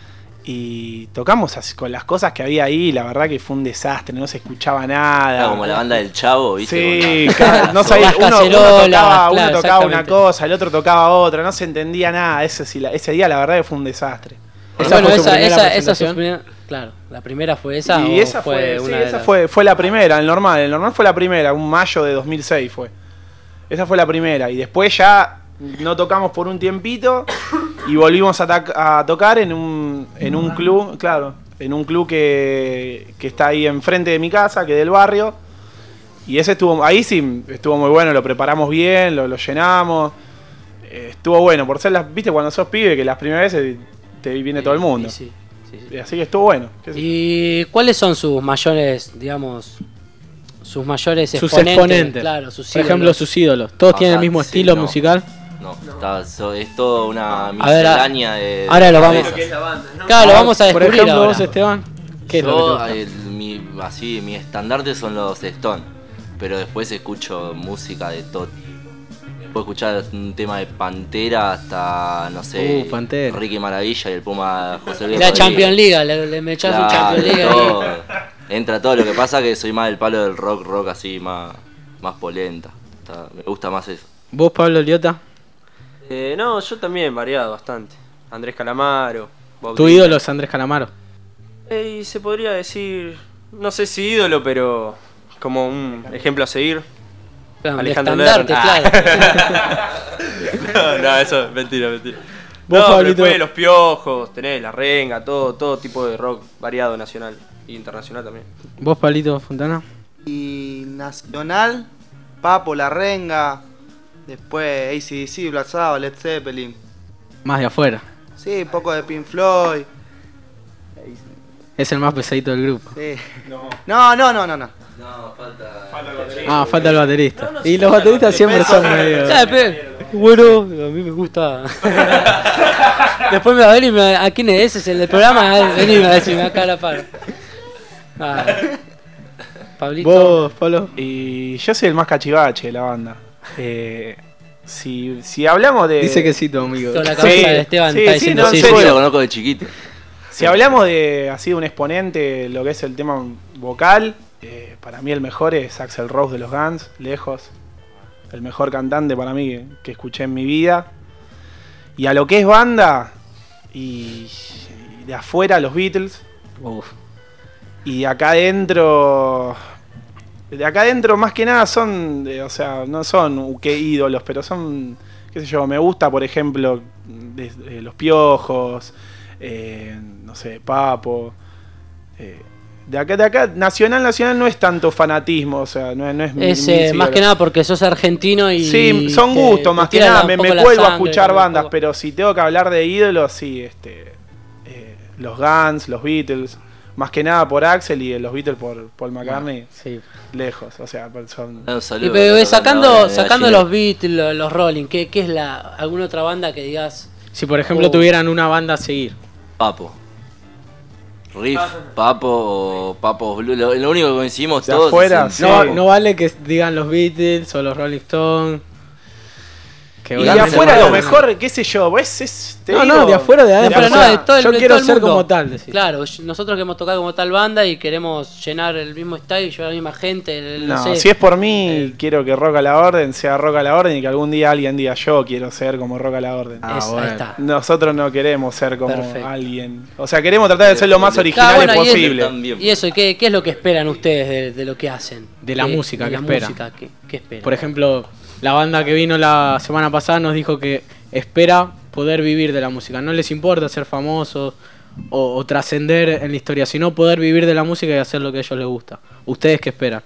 Y tocamos así, con las cosas que había ahí, la verdad que fue un desastre, no se escuchaba nada. Era como la banda del Chavo, ¿viste? Sí, cada, no sabía, uno, uno tocaba, uno tocaba una cosa, el otro tocaba otra, no se entendía nada. Ese, sí, la, ese día la verdad que fue un desastre. Esa bueno, fue esa, esa, esa su primera, claro, la primera fue esa. Y o esa fue, fue sí, una de esa las... fue, fue la primera, el normal, el normal fue la primera, un mayo de dos mil seis fue. Esa fue la primera, y después ya no tocamos por un tiempito y volvimos a, a tocar en un, en un club, claro, en un club que, que está ahí enfrente de mi casa, que es del barrio. Y ese estuvo, ahí sí estuvo muy bueno, lo preparamos bien, lo, lo llenamos. Eh, estuvo bueno, por ser las, viste, cuando sos pibe, que las primeras veces te viene sí, todo el mundo. Sí, sí, sí. Así que estuvo bueno. ¿Y cuáles son sus mayores, digamos, sus mayores sus exponentes? exponentes? Claro, sus Por ejemplo, sus ídolos. ¿Todos Ajá, tienen el mismo sí, estilo no. musical? No, está, so, es toda una miscelánea de. Ahora lo vamos a ver. Claro, lo vamos a descubrir. Por ejemplo, ahora. vos, Esteban, ¿qué es lo que te Yo, gusta? el, mi, así, mi estandarte son los Stone, pero después escucho música de todo. Puedo escuchar un tema de Pantera hasta, no sé, Uh, Pantera. Ricky Maravilla y el Puma José Luis La Rodríguez. Champions League, le, le me echás Claro, un Champions League todo. ahí. Entra todo, lo que pasa que soy más del palo del rock, rock así, más, más polenta. Está, me gusta más eso. ¿Vos, Pablo Liotta? Eh, no, yo también variado bastante. Andrés Calamaro. Bob ¿Tu Dylan. ídolo es Andrés Calamaro? Eh, y se podría decir, no sé si ídolo, pero como un ejemplo a seguir. Claro, Alejandro de estandarte, Lerner. no, no, eso es mentira, mentira. ¿Vos, No, pero Pablito? después los Piojos, tenés la renga, todo, todo tipo de rock variado nacional e internacional también. ¿Vos, Pablito Fontana? Y nacional, Papo, La Renga, después A C D C, Black Sabbath, Led Zeppelin. Más de afuera. Sí, poco de Pink Floyd. Es el más pesadito del grupo. Sí. No, no, no, no, no. No, falta. Ah, falta el baterista. Y los bateristas siempre son medio... Ya, pe- bueno, a mí me gusta. Después me va a ver y me ¿a quién es? ¿Ese es el del programa? Ah, vení, me va a decir, me acá la par. Ah. Pablito. ¿Vos, Pablo? Y yo soy el más cachivache de la banda. Eh, si, si hablamos de... Dice que sí, tu amigo. Toda la cabeza de Esteban está diciendo no, en sí, serio. Yo lo conozco de chiquito. Si hablamos de así un exponente, lo que es el tema vocal, eh, para mí el mejor es Axl Rose de los Guns, lejos. El mejor cantante para mí que, que escuché en mi vida. Y a lo que es banda, y, y de afuera los Beatles. Uf. Y de acá adentro, de acá adentro más que nada son, eh, o sea, no son uh, qué ídolos, pero son, qué sé yo, me gusta por ejemplo de, de Los Piojos, eh, no sé, Papo. Eh, de acá, de acá, nacional, nacional no es tanto fanatismo, o sea, no, no es mi, Es mi eh, más ídolo. que nada porque sos argentino y... Sí, son te- gustos, te más que tira nada, un me, poco me la vuelvo a sangre, escuchar un bandas, poco- pero si tengo que hablar de ídolos, sí, este, eh, los Guns, los Beatles, más que nada por Axel y los Beatles por Paul McCartney, Sí. lejos, o sea, son... Un Y, saludo pero, a eh, todos los sacando ganadores de sacando Gallina. los Beatles, los, los Rolling, ¿qué, ¿qué es la alguna otra banda que digas? Si por ejemplo Oh. tuvieran una banda a seguir. Papo. Riff, Papo o Papo Blue. Lo, lo único que coincidimos De todos afuera, es sí. en No, Papo. no vale que digan los Beatles o los Rolling Stones. Que Y de obviamente afuera no lo valen. mejor, qué sé yo, es... es te No, digo, no, de afuera, de adentro. afuera, no, de todo el- Yo de quiero todo el ser mundo. como tal. decir. Claro, nosotros que hemos tocado como tal banda y queremos llenar el mismo estadio y llevar a la misma gente, el- no, No, sé. si es por mí, quiero que Rock a la Orden sea Rock a la Orden y que algún día alguien diga yo quiero ser como Rock a la Orden. Ah, Es- ahí bueno. está. Nosotros no queremos ser como Perfecto. alguien. O sea, queremos tratar de ser lo más Claro, originales bueno, y es- posible. También. Y eso, ¿y qué, qué es lo que esperan ustedes de, de lo que hacen? De la ¿Qué- música, de ¿qué la esperan? música, ¿qué, qué esperan? Por ejemplo, la banda que vino la semana pasada nos dijo que espera poder vivir de la música. No les importa ser famosos o, o trascender en la historia, sino poder vivir de la música y hacer lo que a ellos les gusta. ¿Ustedes qué esperan?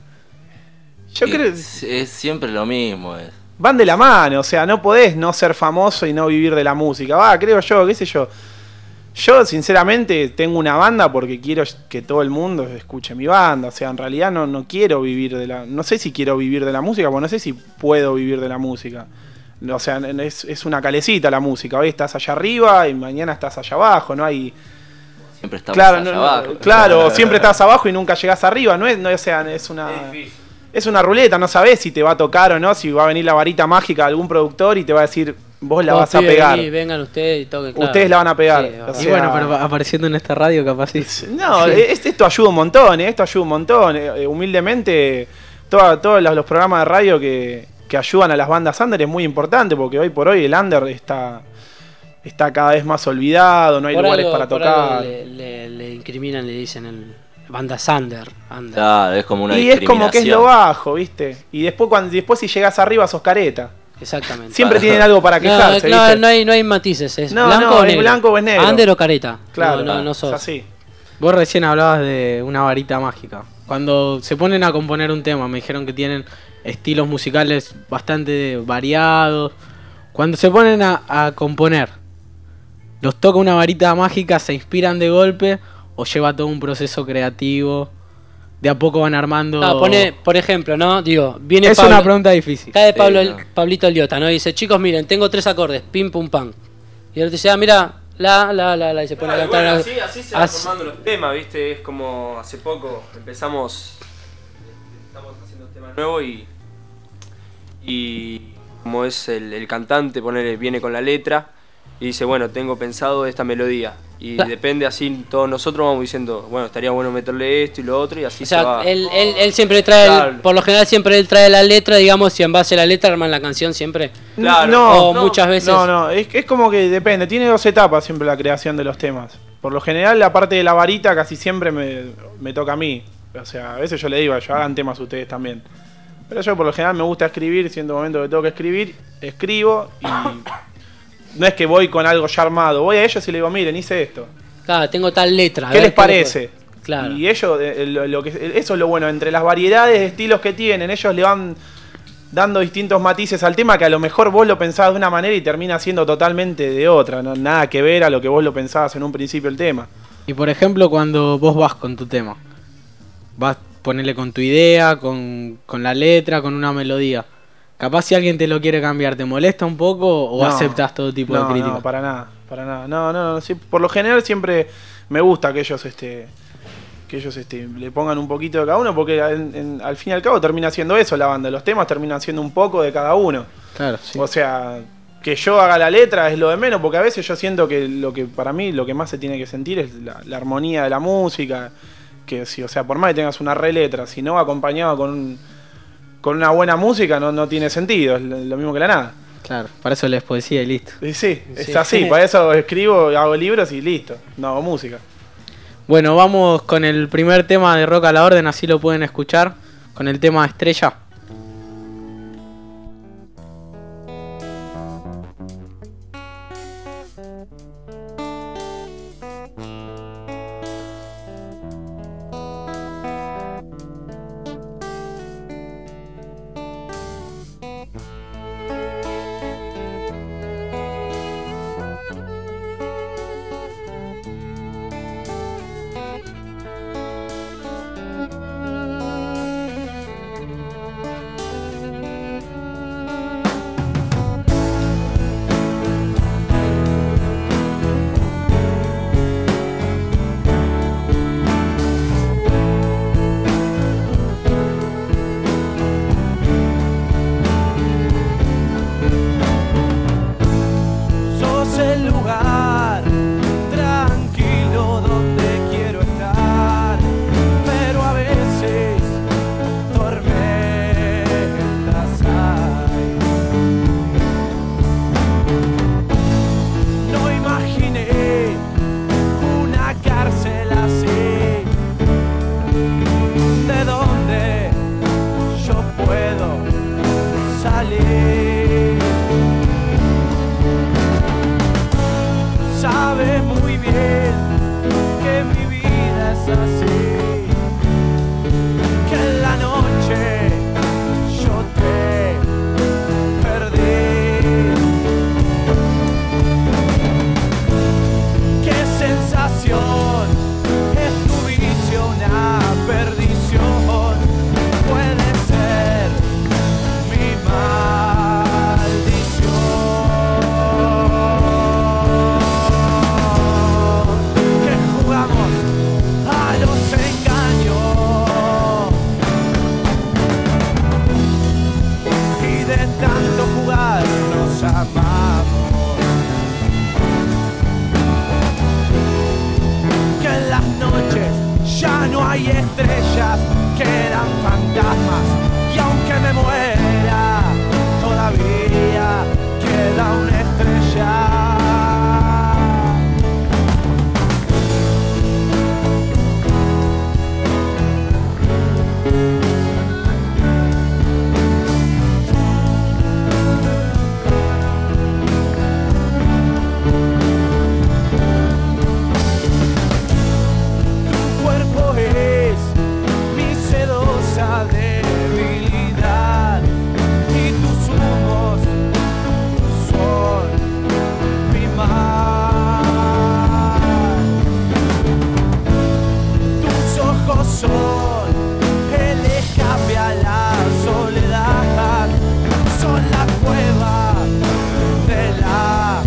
Yo creo que Es, es siempre lo mismo. Es. van de la mano, o sea, no podés no ser famoso y no vivir de la música. Va, creo yo, qué sé yo. Yo, sinceramente, tengo una banda porque quiero que todo el mundo escuche mi banda. O sea, en realidad no, no quiero vivir de la... No sé si quiero vivir de la música, porque no sé si puedo vivir de la música. O sea, es, es una calecita la música. Hoy estás allá arriba y mañana estás allá abajo. No hay... siempre estamos Claro, allá no, no, abajo. claro, siempre estás abajo y nunca llegás arriba, no es, no, o sea, es una es una ruleta, no sabés si te va a tocar o no, si va a venir la varita mágica de algún productor y te va a decir, vos la Vos, vas a pibe, pegar. vení, vengan ustedes y toquen. Claro. Ustedes la van a pegar. Sí, o y sea, Y bueno, pero apareciendo en esta radio capaz sí. No, Sí. es- esto ayuda un montón, eh, esto ayuda un montón. eh, eh, humildemente, toda- todos los, los programas de radio que, que ayudan a las bandas under es muy importante porque hoy por hoy el under está, está cada vez más olvidado, no hay Por lugares algo- para por tocar. algo Le, le- le incriminan, le dicen el banda Sander. Under. Claro, es como una Y es como que es lo discriminación. bajo, ¿viste? Y después cuando después si llegas arriba sos careta. Exactamente. Siempre tienen algo para No, quejarse, no, ¿viste? no hay, no hay matices, es No, blanco no, o es negro. blanco o es negro. Under o careta. Claro, no, no, no es sos. así. Vos recién hablabas de una varita mágica. Cuando se ponen a componer un tema, me dijeron que tienen estilos musicales bastante variados. Cuando se ponen a, a componer, ¿los toca una varita mágica, se inspiran de golpe o lleva todo un proceso creativo? De a poco van armando... No, pone, por ejemplo, ¿no? Digo, viene Es Pablo, una pregunta difícil. cae Pablo, Sí, no. Pablito Eliota, ¿no? Y dice, chicos, miren, tengo tres acordes, pim, pum, pam. Y él dice, ah, mira, la, la, la, la, y se pone Claro, a cantar. bueno, una- así, así se van así- formando los temas, ¿viste? Es como hace poco empezamos. Estamos haciendo un tema nuevo y. Y como es el, el cantante, ponele, viene con la letra y dice, bueno, tengo pensado esta melodía. Y Claro. depende así, todos nosotros vamos diciendo, bueno, estaría bueno meterle esto y lo otro y así O se va. sea, él, él, él siempre trae, el- Claro. por lo general siempre él trae la letra, digamos, y en base a la letra arman la canción siempre. Claro. No, o muchas veces. No, no, es, es como que depende, tiene dos etapas siempre la creación de los temas. Por lo general la parte de la varita casi siempre me, me toca a mí. O sea, a veces yo le digo, yo hagan temas ustedes también. Pero yo por lo general me gusta escribir, siendo momento que tengo que escribir, escribo y no es que voy con algo ya armado, voy a ellos y le digo, miren, hice esto. Claro, tengo tal letra. a ¿Qué ver les parece? Claro. Y ellos, eh, lo, lo que, eso es lo bueno, entre las variedades de estilos que tienen, ellos le van dando distintos matices al tema que a lo mejor vos lo pensabas de una manera y termina siendo totalmente de otra, no nada que ver a lo que vos lo pensabas en un principio el tema. Y por ejemplo, cuando vos vas con tu tema, vas a ponerle con tu idea, con, con la letra, con una melodía. Capaz si alguien te lo quiere cambiar, ¿te molesta un poco o No, aceptas todo tipo no, de crítica? No, para nada, para nada. No, no, no, sí, por lo general siempre me gusta que ellos este que ellos este le pongan un poquito de cada uno porque en- en- al fin y al cabo termina siendo eso la banda, los temas terminan siendo un poco de cada uno. Claro, sí. O sea, que yo haga la letra es lo de menos, porque a veces yo siento que lo que para mí lo que más se tiene que sentir es la, la armonía de la música, que si, o sea, por más que tengas una re letra, si no va acompañado con un- con una buena música no, no tiene sentido, es lo, lo mismo que la nada. Claro, para eso les poesía y listo. Y sí, es Sí. así, para eso escribo, hago libros y listo, no hago música. Bueno, vamos con el primer tema de Rock a la Orden, así lo pueden escuchar, con el tema Estrella. ya no hay estrellas, quedan fantasmas. Y aunque me muera, todavía queda una estrella. Debilidad y tus humos son mi mar. Tus ojos son el escape a la soledad, son la cueva de la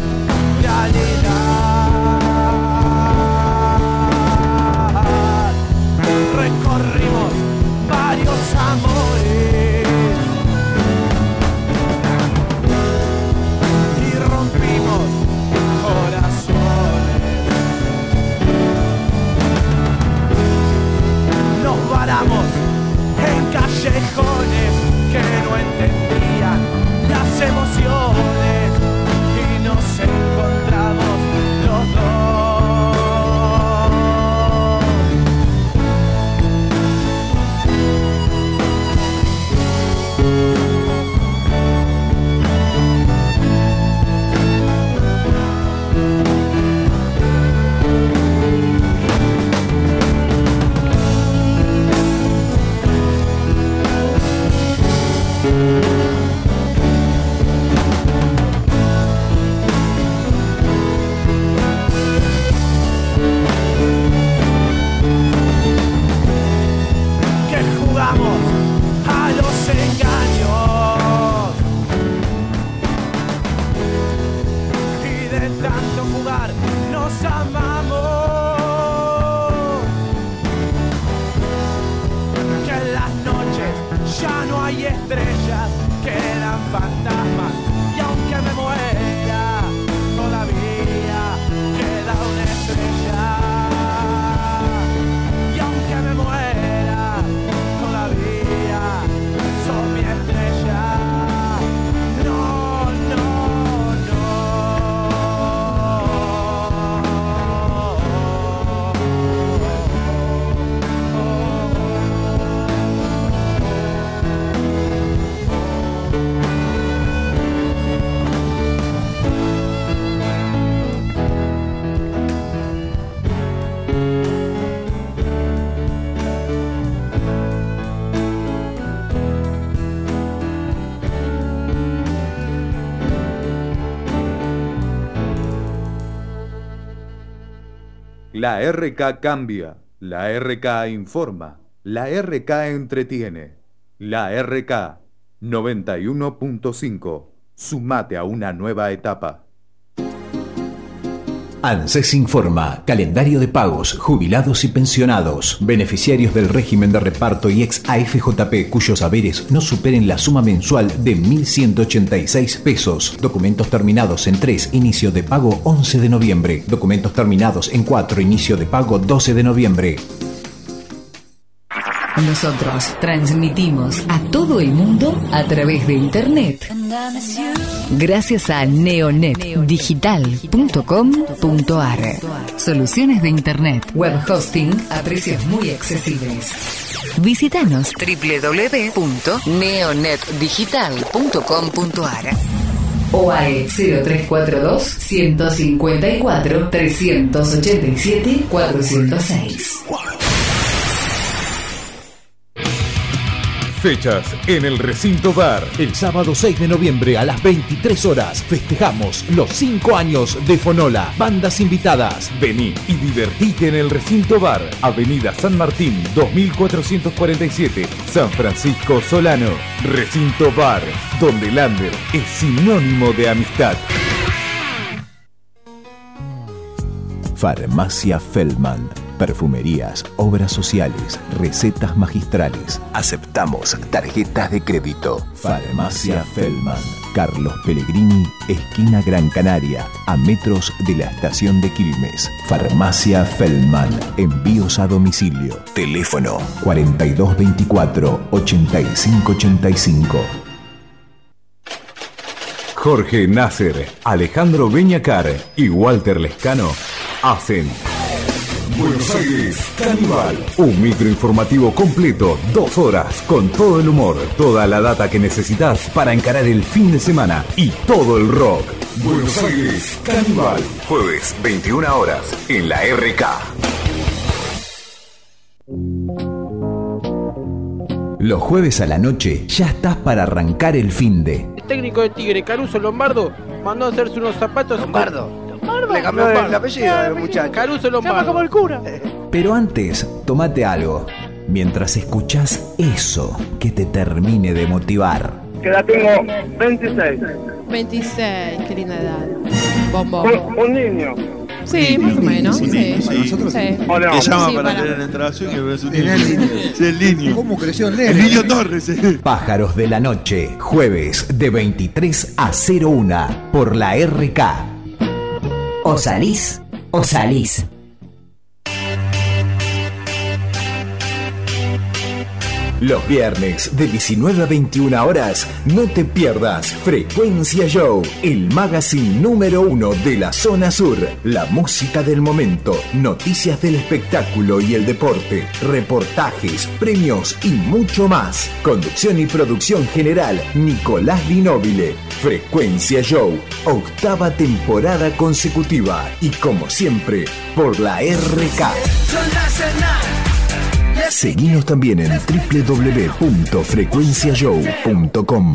realidad. Recorrimos varios amores y rompimos corazones. Nos varamos en callejones que no entendían las emociones y nos encontramos los dos. A los engaños y de tanto jugar nos amamos, que en las noches ya no hay estrellas, quedan fantasmas. Y aunque me muera, todavía queda una estrella. Y aunque me muera, todavía sos mi estrella. No, no, no. La R K cambia, la R K informa, la R K entretiene. La R K noventa y uno punto cinco. Sumate a una nueva etapa. ANSES informa, calendario de pagos, jubilados y pensionados, beneficiarios del régimen de reparto y ex A F J P cuyos haberes no superen la suma mensual de mil ciento ochenta y seis pesos. Documentos terminados en tres, inicio de pago once de noviembre. Documentos terminados en cuatro, inicio de pago doce de noviembre. Nosotros transmitimos a todo el mundo a través de internet. Gracias a neonet digital punto com punto a r. Soluciones de internet, web hosting a precios muy accesibles. Visítanos doble u doble u doble u punto neonet digital punto com punto a r o al cero tres cuatro dos, ciento cincuenta y cuatro, trescientos ochenta y siete, cuatrocientos seis. Fechas en el Recinto Bar. El sábado seis de noviembre a las veintitrés horas festejamos los cinco años de Fonola. Bandas invitadas. Vení y divertite en el Recinto Bar. Avenida San Martín, dos mil cuatrocientos cuarenta y siete, San Francisco Solano. Recinto Bar, donde el under es sinónimo de amistad. Farmacia Feldman. perfumerías, obras sociales, recetas magistrales. Aceptamos tarjetas de crédito. Farmacia Feldman. Carlos Pellegrini, esquina Gran Canaria, a metros de la estación de Quilmes. Farmacia Feldman. Envíos a domicilio. Teléfono cuarenta y dos veinticuatro, ochenta y cinco ochenta y cinco. Jorge Nasser, Alejandro Beñacar y Walter Lescano hacen Buenos Aires Caníbal. Un microinformativo completo, dos horas, con todo el humor, toda la data que necesitas para encarar el fin de semana y todo el rock. Buenos Aires Caníbal. Jueves, veintiuna horas, en la R K. Los jueves a la noche ya estás para arrancar el finde. El técnico de Tigre, Caruso Lombardo, mandó a hacerse unos zapatos. Lombardo. Lombardo. Le cambió el apellido del muchacho. Caruso Lombardo. como el cura. Pero antes, tomate algo. Mientras escuchás eso que te termine de motivar. Que la tengo veintiséis. veintiséis, qué linda edad. Bombón. Un, un niño. Sí, más o menos. Sí, sí. Sí. Nosotros sí. ¿O no? ¿Qué llama Sí, para para- tener la entradación? Que es un Era el niño. Es el niño. ¿Cómo creció el nene? El niño Torres. eh. Pájaros de la Noche, jueves de veintitrés a cero uno por la R K. O salís o salís. Los viernes de diecinueve a veintiuna horas, no te pierdas Frecuencia Show, el magazine número uno de la zona sur. La música del momento, noticias del espectáculo y el deporte, reportajes, premios y mucho más. Conducción y producción general, Nicolás Linóbile. Frecuencia Show, octava temporada consecutiva y como siempre, por la R K. Seguinos también en doble u doble u doble u punto frecuencia show punto com.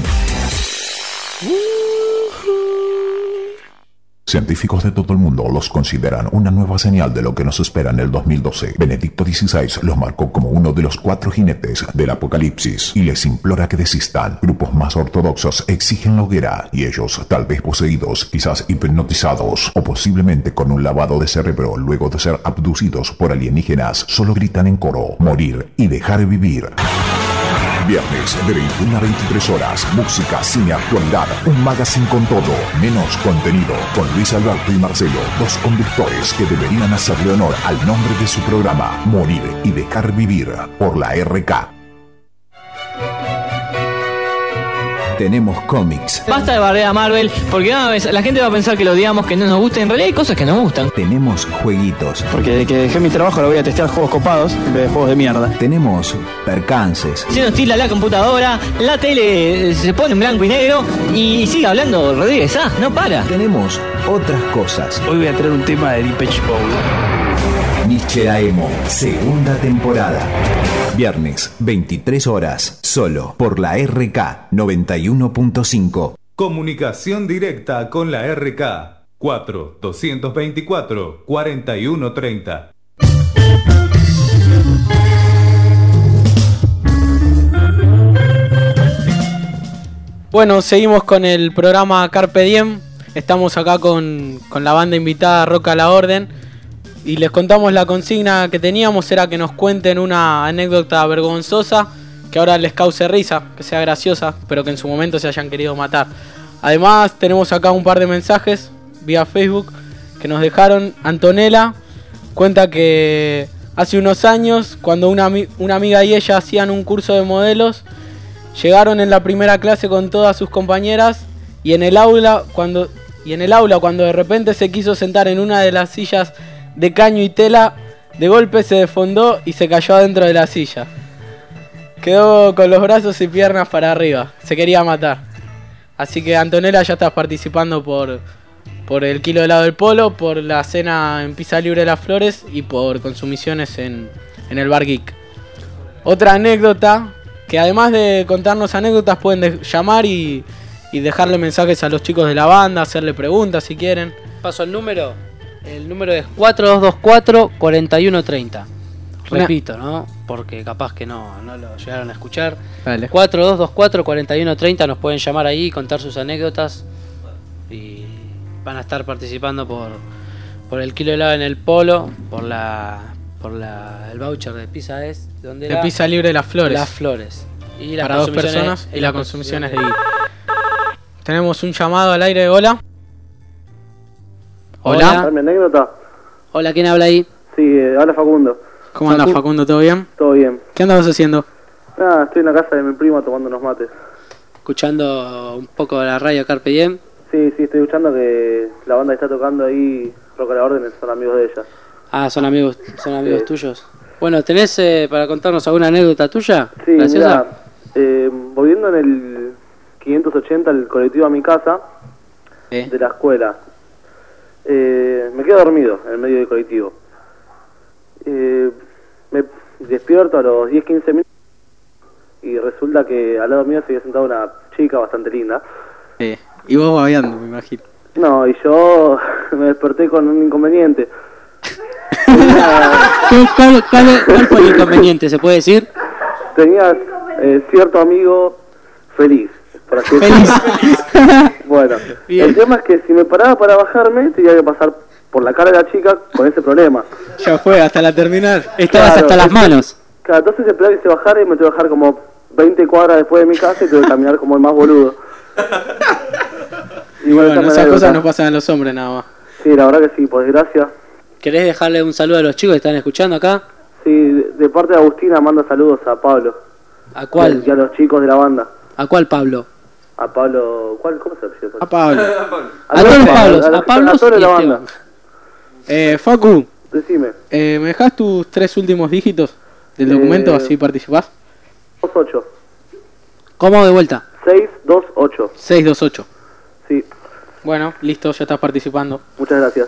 Científicos de todo el mundo los consideran una nueva señal de lo que nos espera en el dos mil doce. Benedicto dieciséis los marcó como uno de los cuatro jinetes del apocalipsis y les implora que desistan. Grupos más ortodoxos exigen la hoguera y ellos, tal vez poseídos, quizás hipnotizados o posiblemente con un lavado de cerebro luego de ser abducidos por alienígenas, solo gritan en coro: morir y dejar vivir. Viernes de veintiuna a veintitrés horas, música, cine, actualidad, un magazine con todo, menos contenido, con Luis Alberto y Marcelo, dos conductores que deberían hacerle honor al nombre de su programa, Morir y Dejar Vivir, por la R K. Tenemos cómics. Basta de barrer a Marvel, porque una vez la gente va a pensar que lo odiamos, que no nos gusta. En realidad hay cosas que nos gustan. Tenemos jueguitos. Porque de que dejé mi trabajo ahora voy a testear juegos copados en vez de juegos de mierda. Tenemos percances. Se nos tira la computadora, la tele se pone en blanco y negro y sigue hablando Rodríguez. Ah, no para. Tenemos otras cosas. Hoy voy a traer un tema de Depeche Mode. Nichera Emo, segunda temporada. Viernes, veintitrés horas, solo por la R K noventa y uno punto cinco. Comunicación directa con la R K. cuatro doscientos veinticuatro, cuarenta y uno treinta. Bueno, seguimos con el programa Carpe Diem. Estamos acá con, con la banda invitada Roca a la Orden. Y les contamos la consigna que teníamos, era que nos cuenten una anécdota vergonzosa que ahora les cause risa, que sea graciosa, pero que en su momento se hayan querido matar. Además tenemos acá un par de mensajes vía Facebook que nos dejaron. Antonella cuenta que hace unos años, cuando una, una amiga y ella hacían un curso de modelos, llegaron en la primera clase con todas sus compañeras y en el aula cuando, y en el aula, cuando de repente se quiso sentar en una de las sillas de caño y tela, de golpe se desfondó y se cayó adentro de la silla. Quedó con los brazos y piernas para arriba, se quería matar. Así que Antonella, ya estás participando por, por el kilo de helado del Polo, por la cena en Pizza Libre de las Flores y por consumiciones en, en el Bar Geek. Otra anécdota, que además de contarnos anécdotas pueden de- llamar y, y dejarle mensajes a los chicos de la banda, hacerle preguntas si quieren. Paso el número. El número es cuatro dos dos cuatro, cuatro uno tres cero. Repito, ¿no? Porque capaz que no, no lo llegaron a escuchar. Dale. cuatro dos dos cuatro, cuatro uno tres cero. Nos pueden llamar ahí, contar sus anécdotas. Y van a estar participando por, por el kilo de helado en el Polo, por la por la, el voucher de pizza es donde De pizza libre de Las Flores. Las Flores. Y las para dos consumiciones- personas y la consumición es de guita. Tenemos un llamado al aire. Hola. Hola. ¿Mi anécdota? Hola, ¿quién habla ahí? Sí, eh, habla Facundo. ¿Cómo andas, Facu- Facundo? ¿Todo bien? Todo bien. ¿Qué andabas haciendo? Nada, estoy en la casa de mi prima tomando unos mates. Escuchando un poco de la radio Carpe Diem. Sí, sí, estoy escuchando que la banda que está tocando ahí, Rock a la Orden, son amigos de ella. Ah, son amigos, son amigos Sí. tuyos. Bueno, ¿tenés eh, para contarnos alguna anécdota tuya? Sí, ¿Graciosa? mira, eh, volviendo en el quinientos ochenta, el colectivo a mi casa, Sí. de la escuela, eh, me quedo dormido en el medio del colectivo. Eh, me despierto a los diez quince minutos y resulta que al lado mío se había sentado una chica bastante linda. Sí. Y vos babeando, me imagino. No, y yo me desperté con un inconveniente. ¿Qué- cuál, cuál- cuál fue el inconveniente? ¿Se puede decir? Tenía eh, cierto amigo feliz. Por así Feliz. decirlo. Bueno, el tema es que si me paraba para bajarme, tenía que pasar por la cara de la chica con ese problema. Ya fue, hasta la terminal. Estabas Claro, hasta las es- manos. Claro, entonces esperaba que se bajara y me tuve que bajar como veinte cuadras después de mi casa y tuve que caminar como el más boludo. Y bueno, esa esas anécdota. cosas no pasan a los hombres nada más. Sí, la verdad que sí, por desgracia. ¿Querés dejarle un saludo a los chicos que están escuchando acá? Sí, de, de parte de Agustina manda saludos a Pablo. ¿A cuál? Y a los chicos de la banda. ¿A cuál Pablo? A Pablo... ¿cuál, ¿Cómo se llama? A Pablo. A todos los Pablos, a a los- Pablos a toda y la Esteban. banda. Eh, Facu, Decime. eh, ¿me dejás tus tres últimos dígitos del documento Eh, así participás? dos ocho. ¿Cómo de vuelta? seis dos ocho. seis dos ocho. Sí, Bueno, listo, ya estás participando. muchas gracias.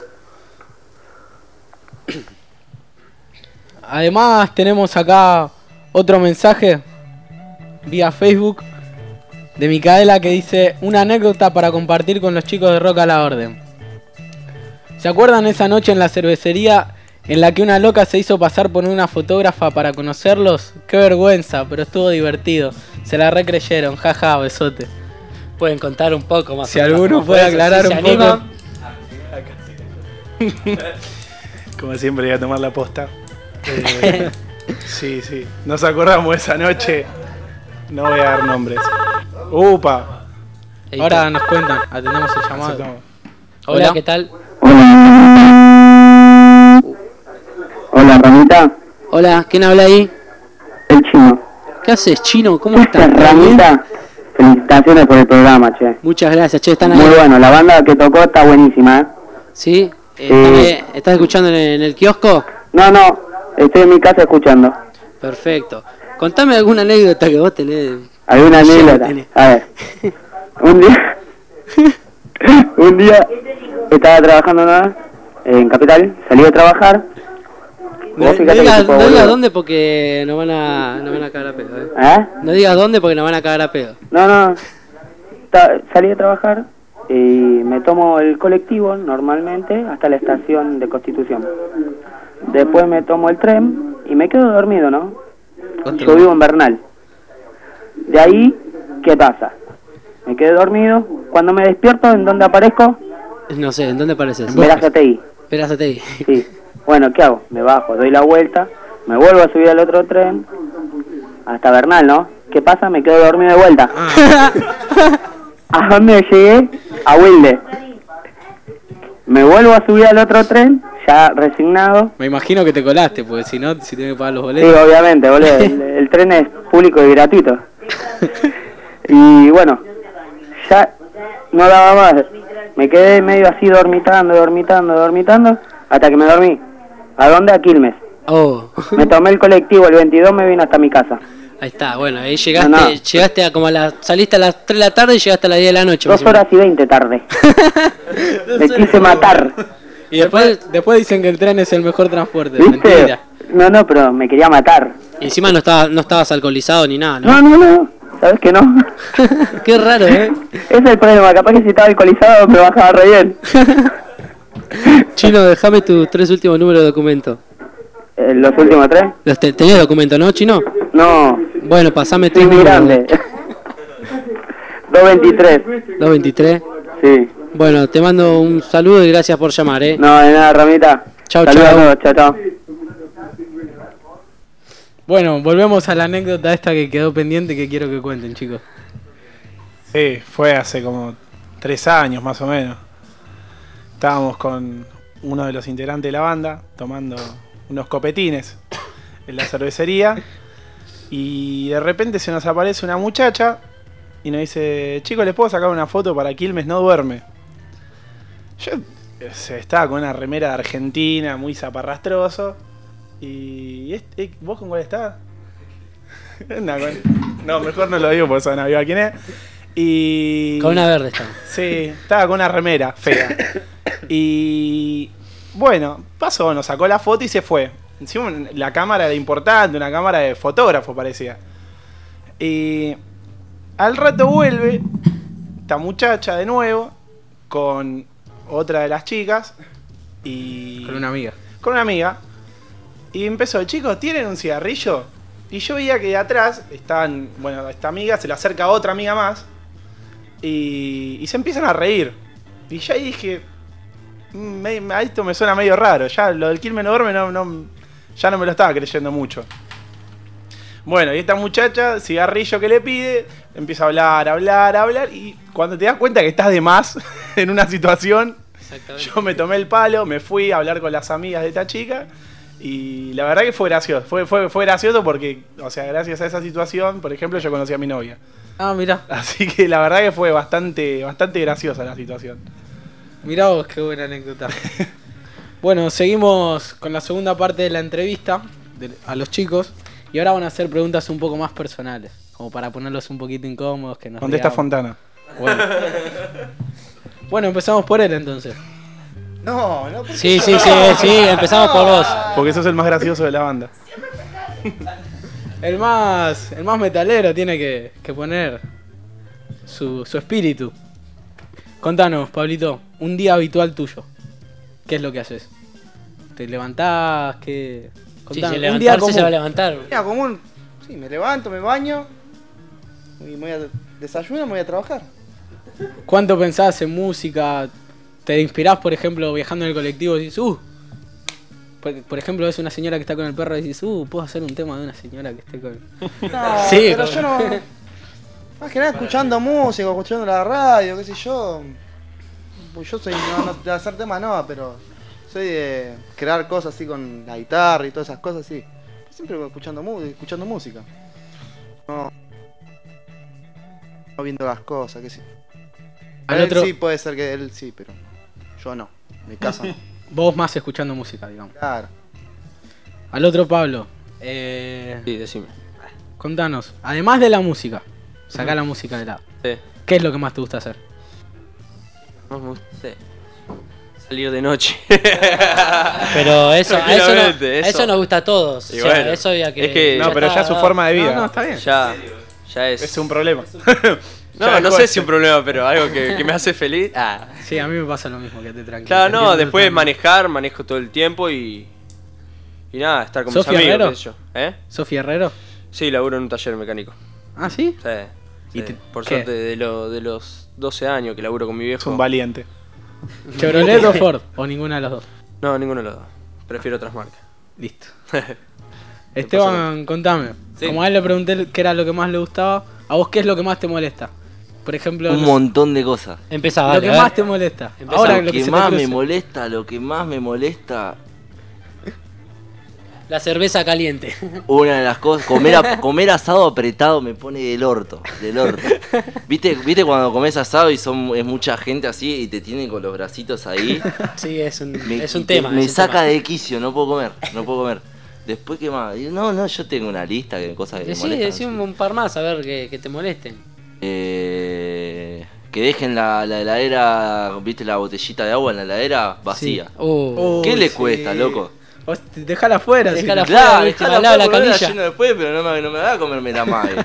Además tenemos acá otro mensaje vía Facebook de Micaela que dice una anécdota para compartir con los chicos de Rock a la Orden. ¿Se acuerdan esa noche en la cervecería en la que una loca se hizo pasar por una fotógrafa para conocerlos? Qué vergüenza, pero estuvo divertido. Se la recreyeron, jaja, besote. Pueden contar un poco más. Si o menos alguno cómo fue puede eso, aclarar si se un poco. animan. Como siempre, voy a tomar la posta. Eh, sí, sí. Nos acordamos de esa noche. No voy a dar nombres. ¡Upa! Ahora nos cuentan, atendemos el llamado. Hola, ¿qué tal? Hola, Ramita. Hola, ¿quién habla ahí? El chino. ¿Qué haces, Chino? ¿Cómo estás? Ramita, felicitaciones por el programa, che. Muchas gracias, che, están ahí. Muy bueno, la banda que tocó está buenísima, ¿eh? ¿Sí? Eh, Sí. ¿estás, estás escuchando en el, en el kiosco? No, no, estoy en mi casa escuchando. Perfecto. Contame alguna anécdota que vos tenés. ¿Alguna Ya anécdota? tenés. A ver. Un día... un día estaba trabajando nada en Capital, salí de trabajar. No, Vos no fíjate que digas, tipo no digas boludo. dónde porque nos van a, nos van a cagar a pedo, eh. ¿Eh? No digas dónde porque nos van a cagar a pedo. No, no. Ta- salí de trabajar y me tomo el colectivo normalmente hasta la estación de Constitución. Después me tomo el tren y me quedo dormido, ¿no? Yo vivo en Bernal. De ahí, ¿qué pasa? Me quedé dormido. Cuando me despierto, ¿en dónde aparezco? No sé, ¿en dónde apareces? Verazategui. Verazategui. Sí. Bueno, ¿qué hago? Me bajo, doy la vuelta, me vuelvo a subir al otro tren hasta Bernal, ¿no? ¿Qué pasa? Me quedo dormido de vuelta. ¿A dónde llegué? A Wilde. Me vuelvo a subir al otro tren, ya resignado. Me imagino que te colaste, porque si no, si tienes que pagar los Sí, boletos. obviamente, boludo. El, el tren es público y gratuito. Y bueno, ya no daba más. Me quedé medio así dormitando, dormitando, dormitando, hasta que me dormí. ¿A dónde? A Quilmes. Oh. Me tomé el colectivo, el veintidós me vine hasta mi casa. Ahí está, bueno, ahí llegaste, No, no. llegaste a como a las, saliste a las tres de la tarde y llegaste a las diez de la noche. Dos más o menos. horas y veinte tarde. Me quise matar. Y después, después dicen que el tren es el mejor transporte. ¿Viste? Mentira. No, no, pero me quería matar. Y encima no, estaba, no estabas alcoholizado ni nada, ¿no? No, no, no. ¿Sabes que no? Qué raro, ¿eh? Ese es el problema. Capaz que si estaba alcoholizado me bajaba re bien. Chino, déjame tus tres últimos números de documento. Eh, ¿Los últimos tres? Los te- ¿Tenés documento, no, Chino? No. Bueno, pasame Soy tres muy números. grande. dos veintitrés. dos veintitrés. Sí. Bueno, te mando un saludo y gracias por llamar, ¿eh? No, de nada, Ramita. Chau, Saludos chau. a todos. Chao, chao. Bueno, volvemos a la anécdota esta que quedó pendiente que quiero que cuenten, chicos. Sí, fue hace como tres años más o menos. Estábamos con uno de los integrantes de la banda tomando unos copetines en la cervecería y de repente se nos aparece una muchacha y nos dice: chicos, ¿les puedo sacar una foto para Quilmes no duerme? Yo eh, estaba con una remera de Argentina, muy zaparrastroso. Y este, ¿vos con cuál estás? no, con- no, mejor no lo digo porque saben a quién es. Y... Con una verde estaba. Sí, estaba con una remera fea. Y bueno, pasó, nos sacó la foto y se fue. Encima la cámara era importante, una cámara de fotógrafo parecía. Y al rato vuelve esta muchacha de nuevo con otra de las chicas y... Con una amiga. Con una amiga. Y empezó: chicos, ¿tienen un cigarrillo? Y yo veía que de atrás estaban, bueno, esta amiga se le acerca a otra amiga más y, y se empiezan a reír. Y ya ahí dije, me, me- a esto me suena medio raro. Ya lo del Quilmes no duerme no, no, ya no me lo estaba creyendo mucho. Bueno, y esta muchacha, cigarrillo que le pide, empieza a hablar, hablar, hablar. Y cuando te das cuenta que estás de más en una situación, yo me tomé el palo, me fui a hablar con las amigas de esta chica. Y la verdad que fue gracioso. Fue, fue, fue gracioso porque, o sea, gracias a esa situación, por ejemplo, yo conocí a mi novia. Ah, mirá. Así que la verdad que fue bastante, bastante graciosa la situación. Mirá vos, qué buena anécdota. Bueno, seguimos con la segunda parte de la entrevista de- a los chicos. Y ahora van a hacer preguntas un poco más personales, como para ponerlos un poquito incómodos. Que nos Contesta digamos. Fontana. Bueno. Bueno, empezamos por él entonces. No, no. ¿por Sí, qué? sí, sí, sí, empezamos por vos. Porque sos el más gracioso de la banda. El más, el más metalero tiene que, que poner su, su espíritu. Contanos, Pablito, un día habitual tuyo. ¿Qué es lo que haces? ¿Te levantás? ¿Qué? Sí, Contanos, si un día levantarse común. se va a levantar. Mira, común. Sí, me levanto, me baño. Y me voy a desayuno, me voy a trabajar. ¿Cuánto pensás en música? ¿Te inspirás, por ejemplo, viajando en el colectivo y dices, uh, por, por ejemplo, ves una señora que está con el perro y dices, uh, puedo hacer un tema de una señora que esté con... No, Sí, pero con- yo no. Más que nada escuchando música, escuchando la radio, qué sé yo. Pues yo soy, no, no, de hacer temas no, pero soy de crear cosas así con la guitarra y todas esas cosas así. Siempre escuchando, mu- escuchando música. No, no viendo las cosas, qué sé yo. Al Él otro- sí puede ser que él sí, pero yo no. En mi casa no. Vos más escuchando música, digamos. Claro. Al otro Pablo, eh, Sí, decime. contanos, además de la música, sacá Ujú. la música de lado. Sí. ¿Qué es lo que más te gusta hacer? No me gusta- sí. Salir de noche. Pero eso, a eso, no, Tranquilamente, a eso nos gusta a todos. Y O sea, bueno, eso ya que. es que- No, pero ya es su forma de vida. No, no, está bien. Ya, ya es. Es un problema. No, Ya no dejó sé de si ser. un problema, pero algo que, que me hace feliz. Ah. Sí, a mí me pasa lo mismo, que te tranquilo. Claro, te no, entiendo después de totalmente. manejar, manejo todo el tiempo y. Y nada, estar con mis ¿Sos amigos, fierrero? qué sé yo. ¿Eh? ¿Sos fierrero? Sí, laburo en un taller mecánico. ¿Ah, sí? Sí. ¿Y sí. te- Por qué? suerte, de, lo- de los doce años que laburo con mi viejo. Es un valiente. ¿Chevrolet o Ford? ¿O ninguna de los dos? No, ninguno de los dos. Prefiero otras marcas. Listo. Esteban, contame. Sí. Como a él le pregunté qué era lo que más le gustaba, ¿a vos qué es lo que más te molesta? Por ejemplo, Un no- montón de cosas. Empezá, lo dale, que a ver. más te molesta. Empezá. Ahora lo lo que, que se te más me cruce. molesta, lo que más me molesta, La cerveza caliente. una de las cosas, comer, a- comer asado apretado me pone del orto, del orto. ¿Viste, viste cuando comes asado y son es mucha gente así y te tienen con los bracitos ahí? Sí, es un, Me, es un te- tema. Me es un saca tema. de quicio, no puedo comer, no puedo comer. Después, ¿qué más? Digo, no, no, yo tengo una lista de cosas que me Decí, molestan. decí un, un par más a ver que, que te molesten. Eh, que dejen la, la heladera, viste la botellita de agua en la heladera vacía. Sí. Uh. ¿Qué Uy, le sí. cuesta, loco? Vos te- Dejala afuera. sí. Dejala Claro, afuera, viste, dejala al lado de la afuera, canilla. lleno después, pero no me, no me da a comerme la madre.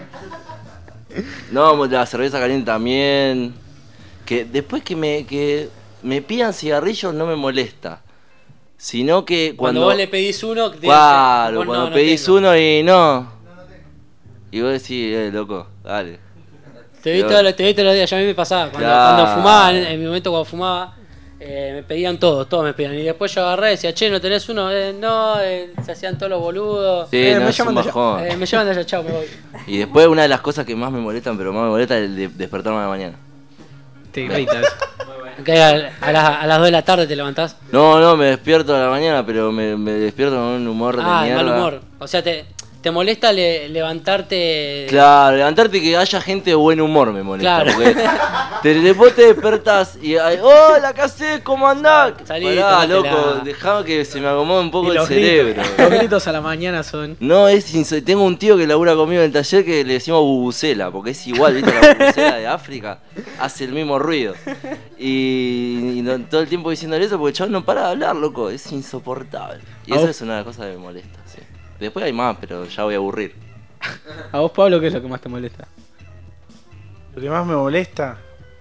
No, la cerveza caliente también. Que después que me, que me pidan cigarrillos no me molesta. Sino que Cuando, cuando. vos le pedís uno, te Claro, vos cuando no, no pedís tengo. uno y no. Y vos decís, eh, loco, dale. Te vi, Pero- todos los, te vi todos los días, ya a mí me pasaba. Cuando, Claro. cuando fumaba, en, en mi momento cuando fumaba, Eh, me pedían todo, todos me pedían. Y después yo agarré y decía, che, ¿no tenés uno? Eh, no, eh, se hacían todos los boludos. Sí, eh, no, me, es llaman un de allá, bajón. eh, me llaman de allá, chao, me voy. Y después una de las cosas que más me molestan, pero más me molesta, es el de despertarme a la mañana. Te irrita eso. Que a, a, la- a las dos de la tarde te levantás. No, no, me despierto a la mañana, pero me, me despierto con un humor de Ah, mierda. mal humor. O sea, te, te molesta le- levantarte. Claro, levantarte y que haya gente de buen humor me molesta. Claro. Porque te, después te despertás y hay, hola, ¿qué hacés? ¿Cómo andás? Salí, Pará, tomátela. loco, dejame que se me acomode un poco Y el los cerebro. gritos, los gritos a la mañana son. No, es inso- tengo un tío que labura conmigo en el taller que le decimos bubucela, porque es igual, ¿viste? La bubucela de África hace el mismo ruido. Y, y no- todo el tiempo diciéndole eso porque el chaval no para de hablar, loco, es insoportable. Y ¿A eso vos? es una de las cosas que me molesta, sí. Después hay más, pero ya voy a aburrir. ¿A vos, Pablo, qué es lo que más te molesta? Lo que más me molesta.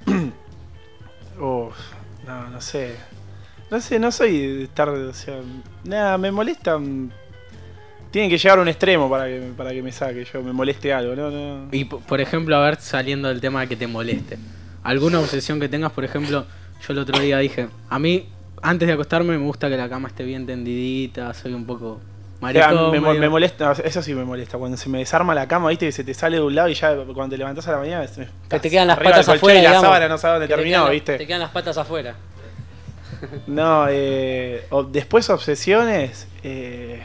Uf, no, no sé. No sé, no soy de estar. O sea, nada, me molesta. mm, Tienen que llegar a un extremo para que, para que me saque, yo me moleste algo, ¿no? no. Y p- por ejemplo, a ver, saliendo del tema de que te moleste. ¿Alguna obsesión que tengas? Por ejemplo, yo el otro día dije, a mí, antes de acostarme, me gusta que la cama esté bien tendidita, soy un poco O sea, maricón. me, mo- medio- me molesta, eso sí me molesta. Cuando se me desarma la cama, viste que se te sale de un lado y ya cuando te levantás a la mañana se me- Que te quedan las arriba patas del colchón afuera. y la digamos. sábana no sabe dónde Que te terminó, quedan la- viste. Te quedan las patas afuera. No, eh, o- después obsesiones. eh,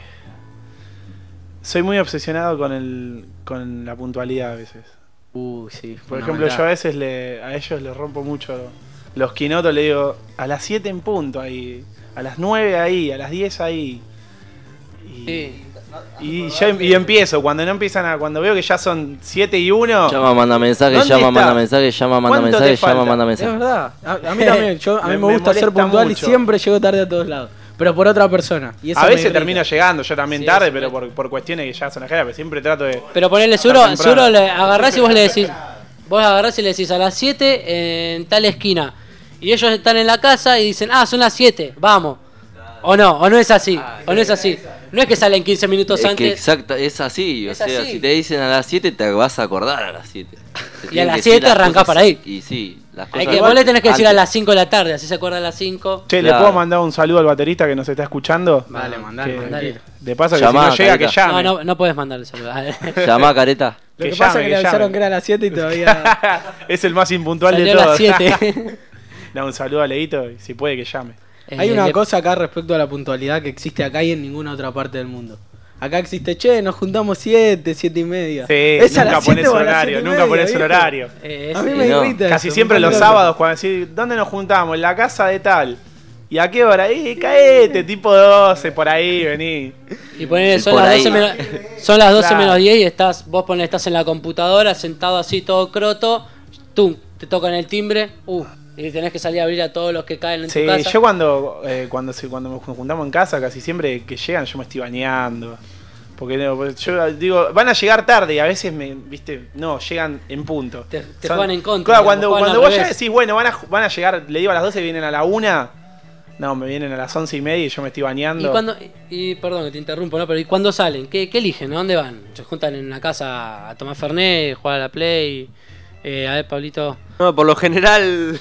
soy muy obsesionado con el con la puntualidad a veces. Uy, sí. Por ejemplo, yo a veces le, a ellos les rompo mucho los quinotos, le digo a las siete en punto ahí, a las nueve ahí, a las diez ahí. Y, y, ya, y empiezo, cuando no empiezan a, cuando veo que ya son siete y uno. Llama, manda mensaje, ¿dónde llama, está? manda mensaje, llama, manda ¿Cuánto mensaje, te falta? llama, manda Es mensaje. verdad. A, a mí también. Yo, a mí me, Me- me gusta ser molesta puntual mucho. y siempre llego tarde a todos lados. Pero por otra persona. Y eso A me veces irrita. termino llegando, yo también Sí, tarde, eso pero por, por cuestiones que ya son ajenas, pero siempre trato de. Pero ponele, estar seguro, temprano. seguro le agarrás y vos le decís. Vos agarrás y le decís a las siete en tal esquina. Y ellos están en la casa y dicen, ah, son las siete, vamos. O no, o no es así. O no es así. No es que salen quince minutos Es que antes. exacto, es así, o Es sea, así. si te dicen a las siete te vas a acordar a las siete. Y a las siete arrancás para ahí. Y sí, las Hay cosas que, vos le tenés que decir a antes. las cinco de la tarde, así se acuerda a las cinco. Che, ¿le Claro. puedo mandar un saludo al baterista que nos está escuchando? Dale, mandale, Que- mandale. que- De paso que Llamá, si no llega, careta. que llame. No, no, no podés mandarle saludos. Llamá, careta. Lo que, Que pasa llame, es que le que avisaron llame. que era a las siete y todavía. Es el más impuntual Salió de a las todos. siete. Da un saludo a Leito y si puede que llame. Hay Eh, una le- cosa acá respecto a la puntualidad que existe acá y en ninguna otra parte del mundo. Acá existe, che, nos juntamos siete, siete y media. Sí, ¿Es a nunca las pones siete o a las horario, siete y nunca media, pones el viejo? horario. eh, A mí es- me no. irrita Casi eso, siempre me los pone sábados, cuando decís, ¿dónde nos juntamos? En la casa de tal. ¿Y a qué hora? ¡Eh, caete! Tipo doce, por ahí, vení. Y ponele, son Por las ahí. doce menos, son las doce Claro. menos diez y estás, vos ponele, estás en la computadora, sentado así todo croto, tú, te tocan el timbre, uh, y tenés que salir a abrir a todos los que caen en Sí, tu casa. yo cuando, eh, cuando, se, cuando nos juntamos en casa, casi siempre que llegan yo me estoy bañando. Porque no, pues, yo digo, van a llegar tarde y a veces me, viste, no, llegan en punto. Te, te Son- juegan en contra. Claro, digamos, cuando, juegan cuando al vos ya revés. decís, bueno, van a, van a llegar, le digo a las doce y vienen a la una. No, me vienen a las once y media y yo me estoy bañando. Y cuando, y, y perdón que te interrumpo, ¿no? Pero ¿y cuándo salen? ¿Qué, qué eligen? ¿A dónde van? ¿Se juntan en una casa a tomar Fernet, jugar a la Play? Eh, a ver, Pablito. No, por lo general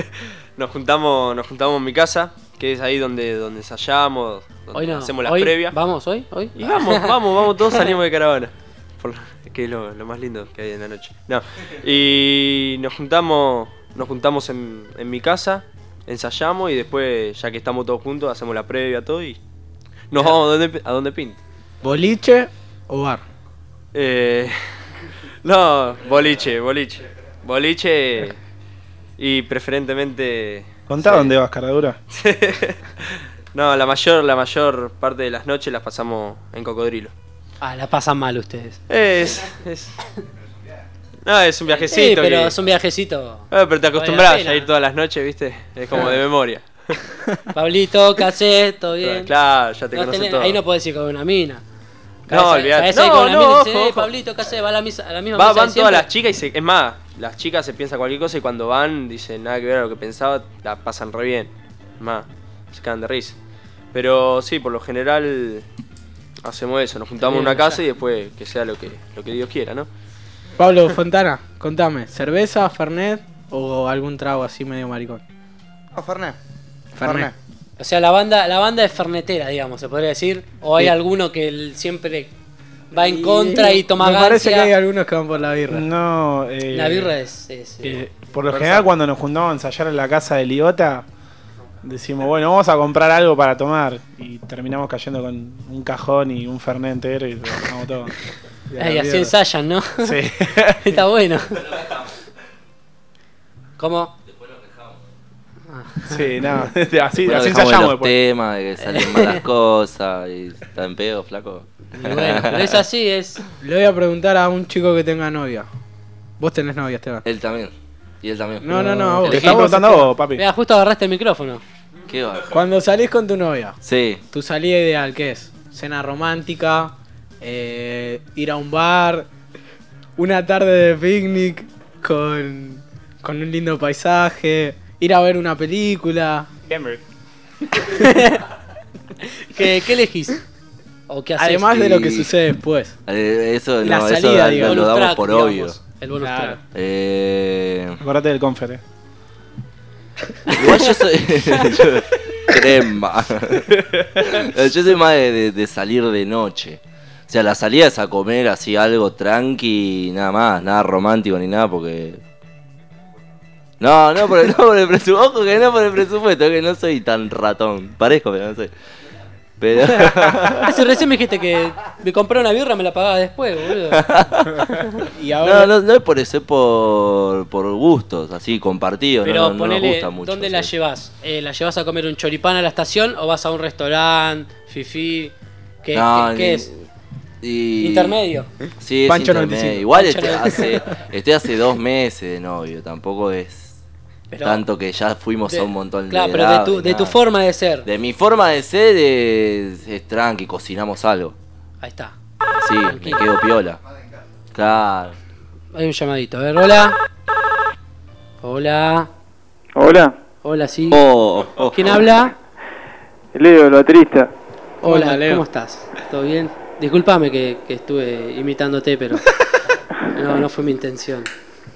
nos juntamos nos juntamos en mi casa, que es ahí donde, donde ensayamos, donde Hoy no. hacemos las hoy, previas. ¿Vamos hoy? ¿Hoy? Y vamos, vamos, vamos, todos salimos de caravana. Por lo- que es lo, lo más lindo que hay en la noche. No. Y nos juntamos, nos juntamos en, en mi casa, ensayamos y después, ya que estamos todos juntos, hacemos la previa, todo y nos vamos a donde, a donde pinte. ¿Boliche o bar? Eh, no, boliche, boliche. Boliche y preferentemente... Contá sí. dónde vas, Caradura. No, la mayor, la mayor parte de las noches las pasamos en Cocodrilo. Ah, la pasan mal ustedes. Es, es... No, es un viajecito. Sí, pero que- es un viajecito. Ah, pero te Vale acostumbras la pena. a ir todas las noches, ¿viste? Es como de memoria. Pablito, cassette, todo bien. Claro, ya te No conocen tenés- todo. Ahí no podés ir con una mina. No, Caes- olvidate. caes ahí No, con la no, mina y ojo, dices, "Eh, ojo. Pablito, ¿qué haces? Va a la, misa, a la misma Va- misa de van todas siempre". las chicas y se, es más, las chicas se piensan cualquier cosa y cuando van dicen nada que ver a lo que pensaba, la pasan re bien. Es más, se cagan de risa. Pero sí, por lo general hacemos eso, nos juntamos en una casa y después que sea lo que, lo que Dios quiera, ¿no? Pablo Fontana, contame, ¿cerveza, fernet o algún trago así medio maricón? No, Fernet. Fernet. O sea, la banda, la banda es fernetera, digamos, se podría decir. O hay Sí. alguno que el- siempre va en contra y toma Me parece que gancia. hay algunos que van por la birra. No, eh, La birra es. es, eh, eh, por lo versátil. general, cuando nos juntamos a ensayar en la casa de Liota, decimos, bueno, vamos a comprar algo para tomar. Y terminamos cayendo con un cajón y un fernet entero y lo dejamos todo. Y a la Ay, así mierda. ensayan, ¿no? Sí. Está bueno. ¿Cómo? Sí, no, así, Bueno, así dejamos de ensayamos los después. temas, de que salen malas cosas y está en pedo, flaco. Y bueno, pero es así, es. Le voy a preguntar a un chico que tenga novia. Vos tenés novia, Esteban. Él también. Y él también. No, no, no, a vos. Te estaba preguntando a vos, papi. Mira, justo agarraste el micrófono. ¿Qué va? Cuando salís con tu novia, Sí. tu salida ideal, ¿qué es? Cena romántica, eh, ir a un bar, una tarde de picnic con, con un lindo paisaje, ir a ver una película. ¿Qué, qué elegís? ¿O qué haces? Además de lo que Y- sucede después. Eh, Eso, La no, salida, eso da- digo. lo, Bonus damos track, por digamos, obvio. El bonus Claro. track. Eh, Acordate del confer, eh. igual yo soy. yo- crema. Yo soy más de, de- de salir de noche. O sea, la salida es a comer así algo tranqui, nada más, nada romántico ni nada, porque. No, no por el, no por el presupuesto. Ojo que no por el presupuesto, que no soy tan ratón. Parezco, pero no soy. Pero. Ese recién me dijiste que me compré una birra, me la pagaba después, boludo. Y ahora, No, no, no es por eso, es por, por gustos, así, compartidos. Pero no, no, no nos ponele, gusta mucho. ¿dónde sí. la llevas? Eh, ¿La llevas a comer un choripán a la estación o vas a un restaurante, fifí? ¿Qué, No, qué- qué ni- es? y- ¿Intermedio? Sí, es Pancho intermedio. noventa y cinco. Igual Pancho este noventa y hace, estoy hace dos meses de novio, tampoco es Pero- tanto que ya fuimos de- a un montón Claro, de pero de lados tu, y de tu nada. forma de ser. De mi forma de ser es, es tranqui, cocinamos algo. Ahí está. Sí, me quedo piola. Claro. Hay un llamadito. A ver, hola. Hola. Hola, Hola, sí. Oh, oh, ¿Quién oh. habla? Leo, el baterista. Hola, Hola, Leo. ¿cómo estás? ¿Todo bien? Disculpame que, que estuve imitándote, pero no, no fue mi intención.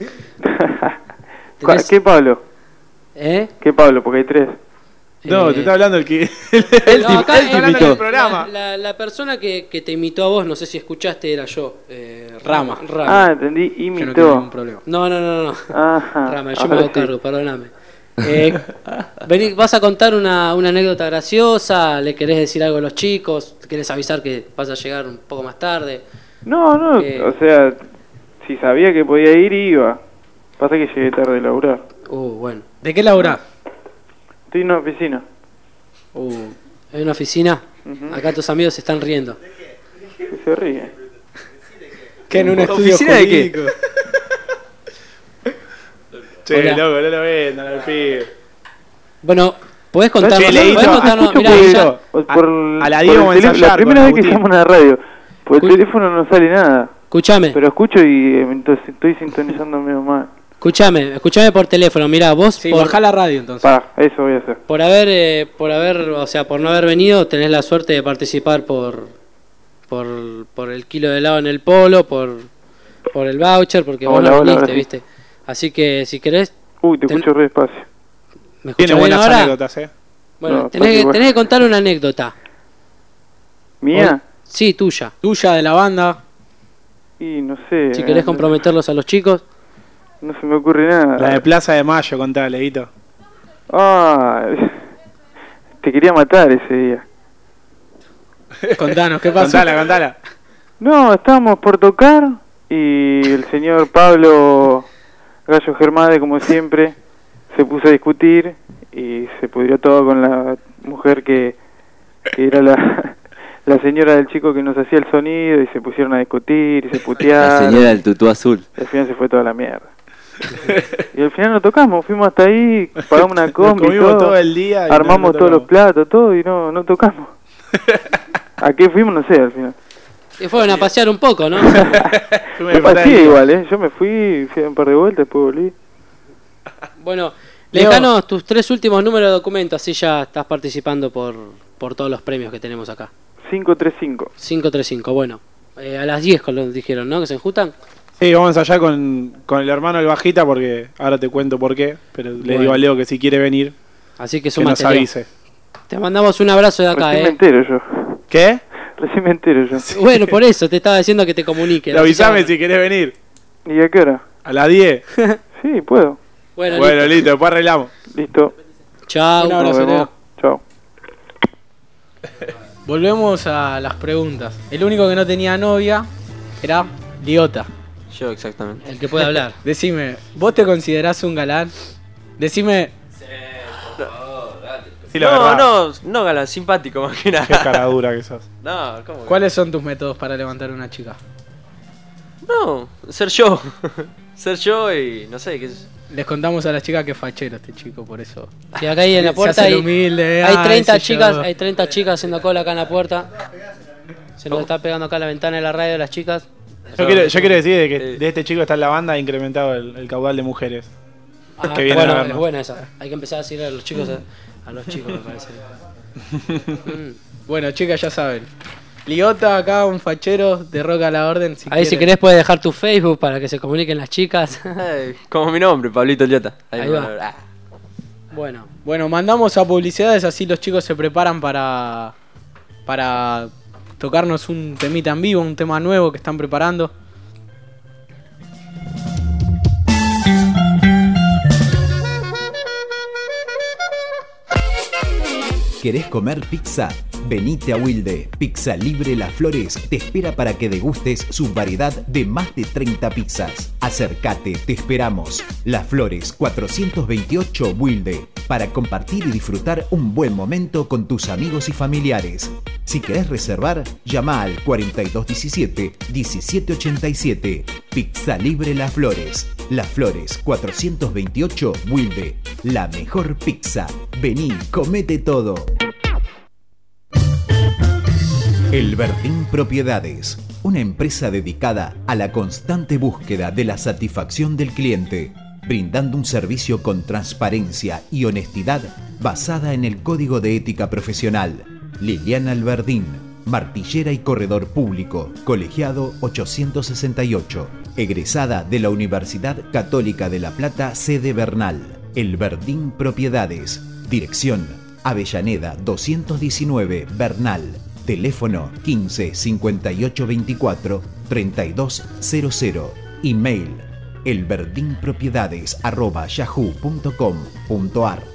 Cu- ¿Tenés- ¿Qué Pablo? ¿Eh? ¿Qué Pablo? Porque hay tres. No, Eh, te está hablando el que. no, él acá, te eh, hablando en el programa. La, la- la persona que, que te imitó a vos, no sé si escuchaste, era yo. eh, Rama. Rama. Ah, entendí, yo no quiero imitó. ningún problema. No, no, no, no. Ajá. Rama, yo ahora me hago sí. cargo, perdóname. Eh, vení, ¿vas a contar una, una anécdota graciosa? ¿Le querés decir algo a los chicos? ¿Querés avisar que vas a llegar un poco más tarde? No, no, Eh. o sea, si sabía que podía ir, iba. Pasa que llegué tarde a laburar. Uh, bueno. ¿De qué laburás? Estoy en una oficina. Uh, ¿hay una oficina? Ujú. Acá tus amigos se están riendo. Que se ríe. ¿Qué en un estudio ¿Oficina de qué? jurídico? Che, Hola. loco, no lo vendan al pibe. Bueno, ¿podés contarnos? Che, Leito, ¿podés contarnos? escucho Mirá, por- ya- por- a- por- a la por Diego el vamos a tele- ensayar La primera con vez que Agustín. llamo a una radio. Por el Escu- teléfono no sale nada. escuchame, Pero escucho y eh, entonces estoy sintonizando medio mal. escuchame, escuchame por teléfono. Mirá, vos Sí, por, bajá la radio entonces. Pa, eso voy a hacer. por haber, eh, por haber, o sea, por no haber venido, tenés la suerte de participar por, por, por el kilo de helado en el polo, por, por el voucher, porque vos Hola, no hola, viniste, ahora sí. ¿viste? Así que si querés, Uy, te Ten- escucho re despacio. ¿me Tiene escuchás bien buenas ahora? anécdotas, eh. Bueno, No, tenés, que, igual. tenés que contar una anécdota. ¿Mía? Sí, tuya. Tuya, de la banda. Y no sé. Si eh, querés no- comprometerlos a los chicos. No se me ocurre nada. La de Plaza de Mayo, contá, Leito. Ah, te quería matar ese día. Contanos, ¿qué pasó? Contala, contala. No, estábamos por tocar y el señor Pablo Gallo Germade, como siempre, se puso a discutir y se pudrió todo con la mujer que, que era la, la señora del chico que nos hacía el sonido y se pusieron a discutir y se La putearon. señora del tutú azul. Y al final se fue toda la mierda. Y al final no tocamos, fuimos hasta ahí, pagamos una Nos combi, comimos todo, todo el día. y no- armamos no todos los tocamos. platos, todo y no, no tocamos. ¿A qué fuimos? No sé al final. Y fueron a pasear un poco, ¿no? Fuimos Yo a disfrutar pasé del- igual, ¿eh? Yo me fui, fui a un par de vueltas, después volví. Bueno, Leo. dejanos tus tres últimos números de documento, así ya estás participando por, por todos los premios que tenemos acá. cinco tres cinco. cinco tres cinco, bueno. Eh, a las diez con lo dijeron, ¿no? Que se enjutan. Sí, vamos allá con, con el hermano del Bajita porque ahora te cuento por qué. Pero le Bueno. digo a Leo que si quiere venir. Así que que nos súmate. avise. Te mandamos un abrazo de acá, Recién me eh. entero yo. ¿Qué? Recién me entero yo. Bueno, por eso te estaba diciendo que te comunique. Te avisame si querés venir. ¿Y a qué hora? ¿A las diez? Sí, puedo. Bueno, Bueno, listo. listo, después arreglamos. Listo. Chao. Un abrazo, Leo. Chao. Volvemos a las preguntas. El único que no tenía novia era Liota. Yo, exactamente. El que puede hablar. Decime, ¿vos te considerás un galán? Decime. Sí, la no, verdad. no, no, galán, simpático más que nada. Qué cara dura que sos. No, ¿cómo? ¿Cuáles son tus métodos para levantar a una chica? No, ser yo. Ser yo y no sé, qué es. Les contamos a las chicas que es fachero este chico, por eso. Y acá ahí en la Se puerta hace hay, el humilde, hay ah, treinta ese chicas, yo. hay treinta chicas haciendo cola acá en la puerta. Se nos está pegando acá la ventana de la radio de las chicas. Yo quiero, yo quiero decir de que de este chico está en la banda ha incrementado el, el caudal de mujeres. Ah, que vienen bueno, a vernos. es buena esa. Hay que empezar a decirle a los chicos, a, a los chicos me parece. Mm. Bueno, chicas, ya saben. Liota, acá un fachero de Roca a la Orden. Si Ahí si quieren. querés puedes dejar tu Facebook para que se comuniquen las chicas. Ay, como mi nombre, Pablito Liota. Ahí, Ahí me va. van a ver. Ah. Bueno, Bueno, mandamos a publicidades, así los chicos se preparan para para tocarnos un temita en vivo, un tema nuevo que están preparando. ¿Querés comer pizza? Venite a Wilde. Pizza Libre Las Flores te espera para que degustes su variedad de más de treinta pizzas. Acércate, te esperamos. Las Flores cuatrocientos veintiocho Wilde, para compartir y disfrutar un buen momento con tus amigos y familiares. Si querés reservar, llama al cuarenta y dos diecisiete, diecisiete ochenta y siete. Pizza Libre Las Flores. Las Flores cuatrocientos veintiocho Wilde. La mejor pizza. Vení, comete todo. El Verdín Propiedades, una empresa dedicada a la constante búsqueda de la satisfacción del cliente, brindando un servicio con transparencia y honestidad basada en el Código de Ética Profesional. Liliana Alberdín, martillera y corredor público, colegiado ochocientos sesenta y ocho, egresada de la Universidad Católica de La Plata, sede Bernal. El Verdín Propiedades, dirección Avellaneda doscientos diecinueve, Bernal. Teléfono quince cincuenta y ocho veinticuatro treinta y dos cero cero. Email elverdinpropiedades arroba yahoo punto com punto ar.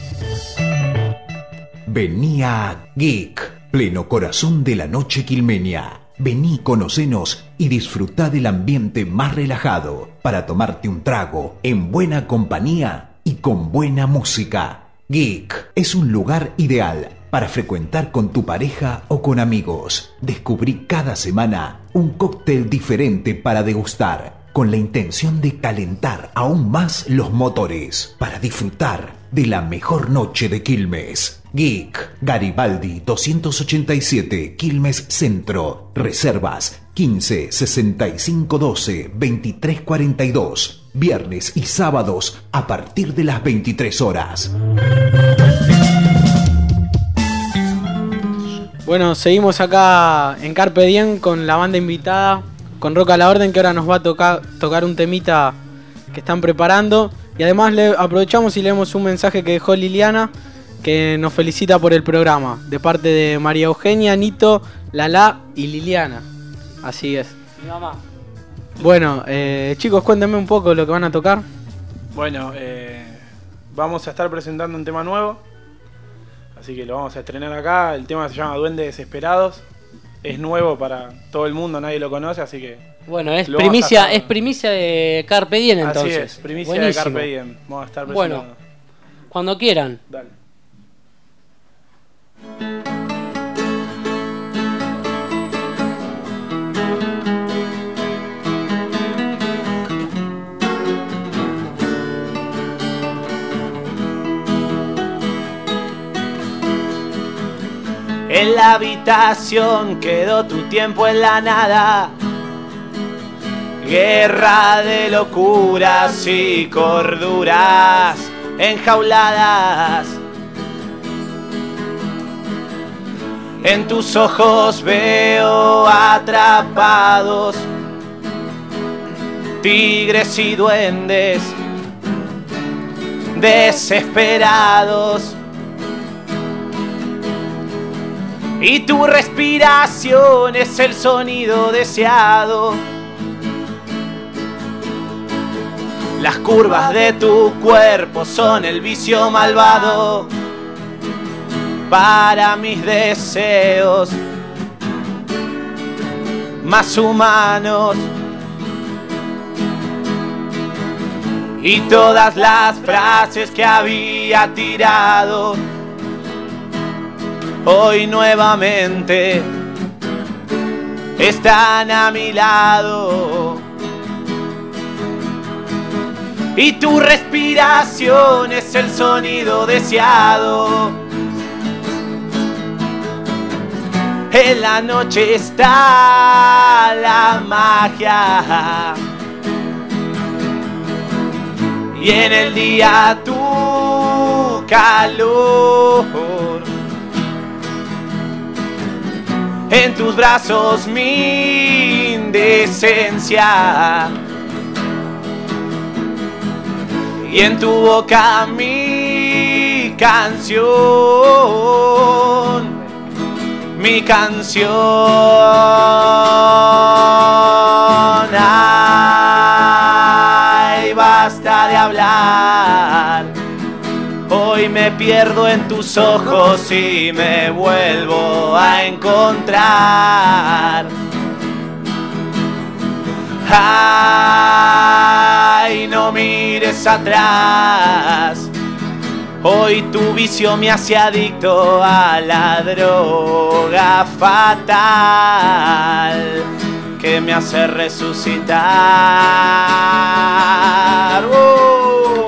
Venía Geek, pleno corazón de la noche quilmeña. Vení, conocenos y disfrutá del ambiente más relajado para tomarte un trago en buena compañía y con buena música. Geek es un lugar ideal para frecuentar con tu pareja o con amigos. Descubrí cada semana un cóctel diferente para degustar, con la intención de calentar aún más los motores, para disfrutar de la mejor noche de Quilmes. Geek, Garibaldi doscientos ochenta y siete, Quilmes Centro. Reservas quince sesenta y cinco doce veintitrés cuarenta y dos. Viernes y sábados a partir de las veintitrés horas. Bueno, seguimos acá en Carpe Diem con la banda invitada, con Roca a la Orden, que ahora nos va a tocar, tocar un temita que están preparando. Y además le aprovechamos y leemos un mensaje que dejó Liliana, que nos felicita por el programa, de parte de María Eugenia, Nito, Lala y Liliana. Así es. mi mamá. Bueno, eh, chicos, cuéntenme un poco lo que van a tocar. Bueno, eh, vamos a estar presentando un tema nuevo. Así que lo vamos a estrenar acá. El tema se llama Duendes Desesperados. Es nuevo para todo el mundo, nadie lo conoce, así que... Bueno, es lo vamos a primicia, estar- es primicia de Carpe Diem entonces. Así es, primicia Buenísimo. de Carpe Diem. Vamos a estar Bueno, presentando. cuando quieran. Dale. En la habitación quedó tu tiempo en la nada. Guerra de locuras y corduras enjauladas. En tus ojos veo atrapados tigres y duendes desesperados. Y tu respiración es el sonido deseado. Las curvas de tu cuerpo son el vicio malvado para mis deseos más humanos. Y todas las frases que había tirado hoy nuevamente están a mi lado. Y tu respiración es el sonido deseado. En la noche está la magia y en el día tu calor. En tus brazos mi indecencia y en tu boca mi canción, mi canción. Ay, basta de hablar. Hoy me pierdo en tus ojos y me vuelvo a encontrar. Ay, no mires atrás. Hoy tu vicio me hace adicto a la droga fatal que me hace resucitar. ¡Oh!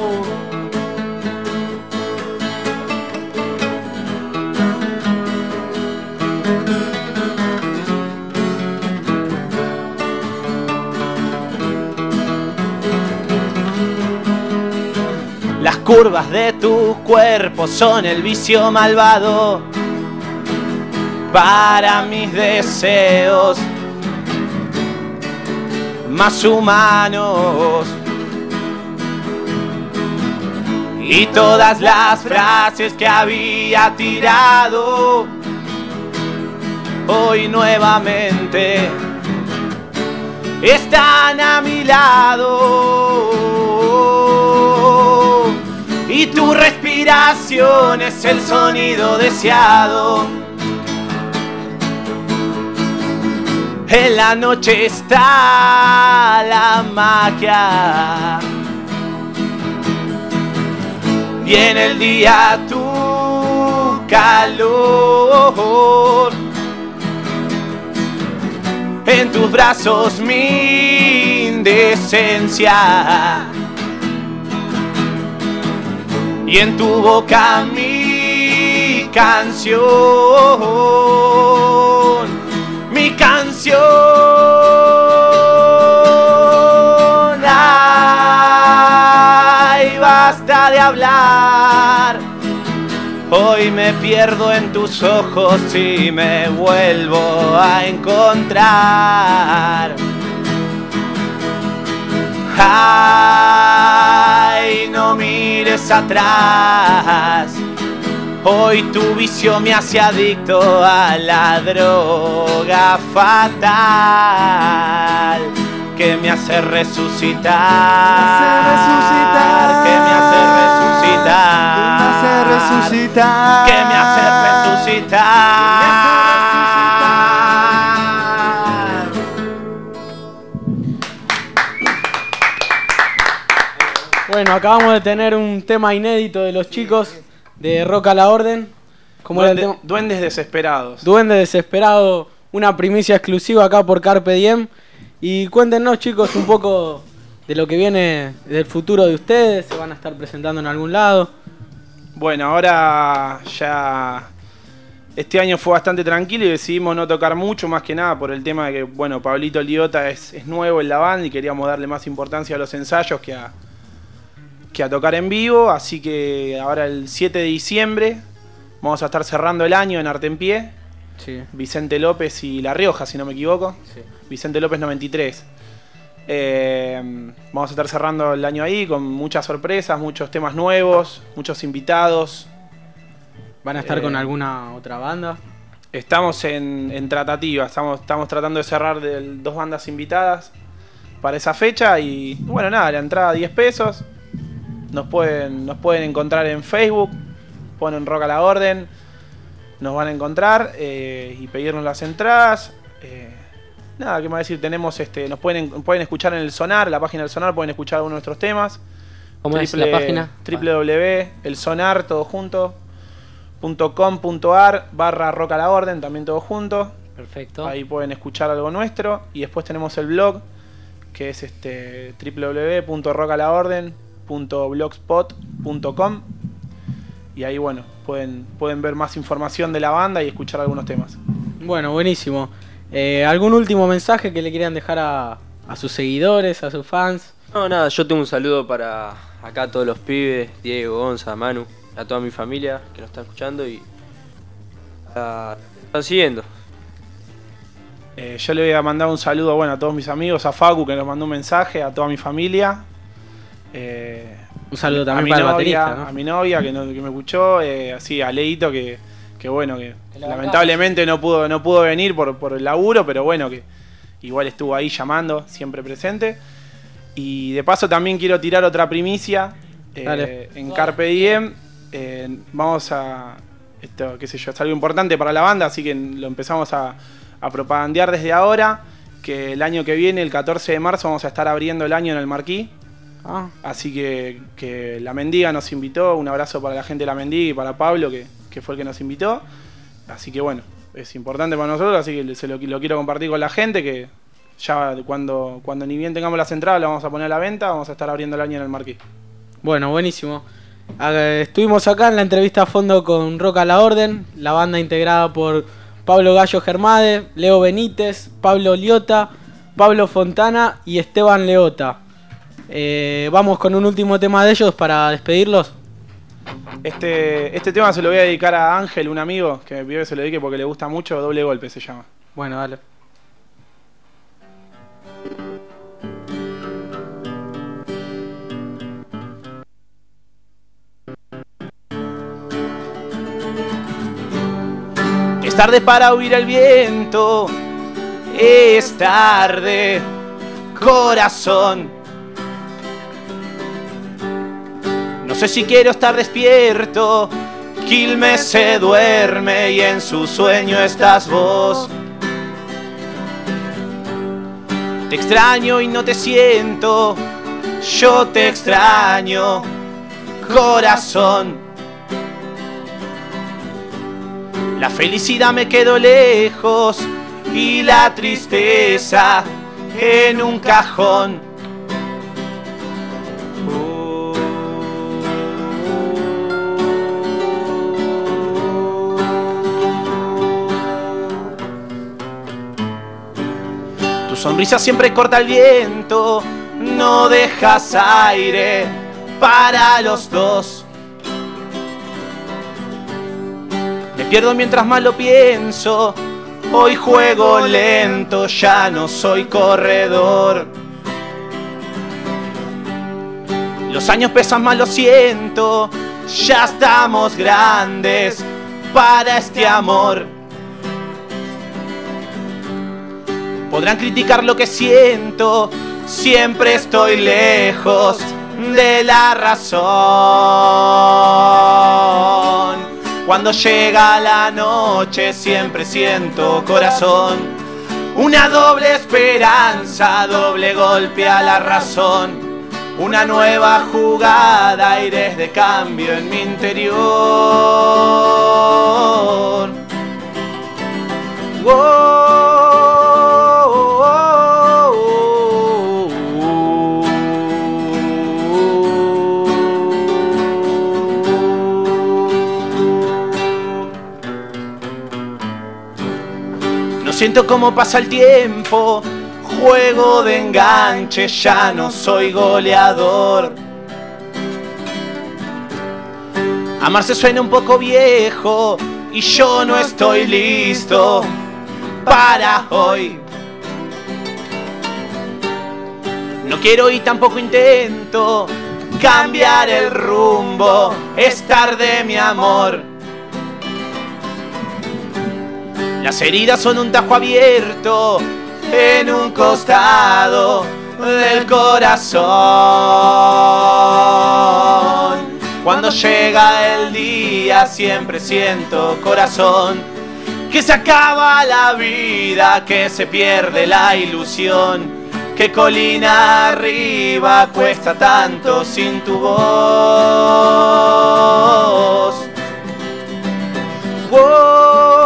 Las curvas de tu cuerpo son el vicio malvado para mis deseos más humanos. Y todas las frases que había tirado hoy nuevamente están a mi lado. Y tu respiración es el sonido deseado. En la noche está la magia y en el día tu calor. En tus brazos mi indecencia y en tu boca mi canción, mi canción. Ay, basta de hablar. Hoy me pierdo en tus ojos y me vuelvo a encontrar. Ay, no mires atrás. Hoy tu vicio me hace adicto a la droga fatal que me hace resucitar, que me hace resucitar, que me hace resucitar, que me hace resucitar. Bueno, acabamos de tener un tema inédito de los chicos de Rock a la Orden. ¿Cómo Duende, era el tema? Duendes Desesperados. Duende Desesperado, una primicia exclusiva acá por Carpe Diem. Y cuéntenos, chicos, un poco de lo que viene del futuro de ustedes. ¿Se van a estar presentando en algún lado? Bueno, ahora ya este año fue bastante tranquilo y decidimos no tocar mucho, más que nada por el tema de que, bueno, Pablito Liota es, es nuevo en la banda y queríamos darle más importancia a los ensayos que a, que a tocar en vivo. Así que ahora el siete de diciembre vamos a estar cerrando el año en Arte en Pie. Sí. Vicente López y La Rioja, si no me equivoco. Sí. Vicente López noventa y tres. Eh, vamos a estar cerrando el año ahí con muchas sorpresas, muchos temas nuevos, muchos invitados. ¿Van a estar Eh, con alguna otra banda? Estamos en, en tratativa, estamos, estamos tratando de cerrar de, dos bandas invitadas para esa fecha y bueno, nada, la entrada diez pesos. Nos pueden, nos pueden encontrar en Facebook, ponen Rock a la Orden, nos van a encontrar eh, y pedirnos las entradas. Eh, nada, qué más decir, tenemos este, nos pueden, pueden escuchar en el Sonar, la página del Sonar, pueden escuchar algunos de nuestros temas. ¿Cómo es la página? w w w punto el sonar todo junto punto com punto a r barra Rock a la Orden, también todo junto. Perfecto. Ahí pueden escuchar algo nuestro. Y después tenemos el blog, que es este w w w punto rock a la orden punto blogspot punto com. Y ahí bueno, pueden, pueden ver más información de la banda y escuchar algunos temas. Bueno, buenísimo. Eh, ¿Algún último mensaje que le quieran dejar a, a sus seguidores, a sus fans? No, nada, yo tengo un saludo para acá a todos los pibes, Diego, Gonza, Manu, a toda mi familia que nos está escuchando y a, están siguiendo. Eh, yo le voy a mandar un saludo bueno, a todos mis amigos, a Facu que nos mandó un mensaje, a toda mi familia. Eh, Un saludo también a mi para el novia, baterista, ¿no? A mi novia que, no- que me escuchó, eh, así a Leito que, que bueno, que lamentablemente no pudo, no pudo venir por, por el laburo, pero bueno, que igual estuvo ahí llamando, siempre presente. Y de paso también quiero tirar otra primicia. eh, Dale. en Carpe Diem eh, vamos a, esto qué sé yo, es algo importante para la banda, así que lo empezamos a, a propagandear desde ahora, que el año que viene, el catorce de marzo, vamos a estar abriendo el año en el Marquí. Ah. Así que, que La Mendiga nos invitó, un abrazo para la gente de La Mendiga y para Pablo, que, que fue el que nos invitó. Así que bueno, es importante para nosotros, así que se lo, lo quiero compartir con la gente, que ya cuando, cuando ni bien tengamos las entradas, las vamos a poner a la venta, vamos a estar abriendo el año en el Marquí. Bueno, buenísimo. Ah, Estuvimos acá en la entrevista a fondo con Rock a la Orden, la banda integrada por Pablo Gallo Germade, Leo Benítez, Pablo Liota, Pablo Fontana y Esteban Leota. Eh, vamos con un último tema de ellos para despedirlos. Este, este tema se lo voy a dedicar a Ángel, un amigo que me pidió que se lo dedique porque le gusta mucho, Doble Golpe se llama. Bueno, dale. Es tarde para huir al viento, es tarde, corazón. No sé si quiero estar despierto, Quilmes se duerme y en su sueño estás vos. Te extraño y no te siento, yo te extraño, corazón. La felicidad me quedó lejos y la tristeza en un cajón. Tu sonrisa siempre corta el viento, no dejas aire para los dos. Me pierdo mientras más lo pienso, hoy juego lento, ya no soy corredor. Los años pesan más, lo siento, ya estamos grandes para este amor. Podrán criticar lo que siento, siempre estoy lejos de la razón. Cuando llega la noche siempre siento, corazón, una doble esperanza, doble golpe a la razón, una nueva jugada, aires de cambio en mi interior. Wow. Siento cómo pasa el tiempo, juego de enganche, ya no soy goleador. Amarse suena un poco viejo y yo no estoy listo para hoy. quiero y tampoco intento cambiar el rumbo, es tarde mi amor. Las heridas son un tajo abierto en un costado del corazón. Cuando llega el día siempre siento, corazón, que se acaba la vida, que se pierde la ilusión, que colina arriba cuesta tanto sin tu voz. Wow.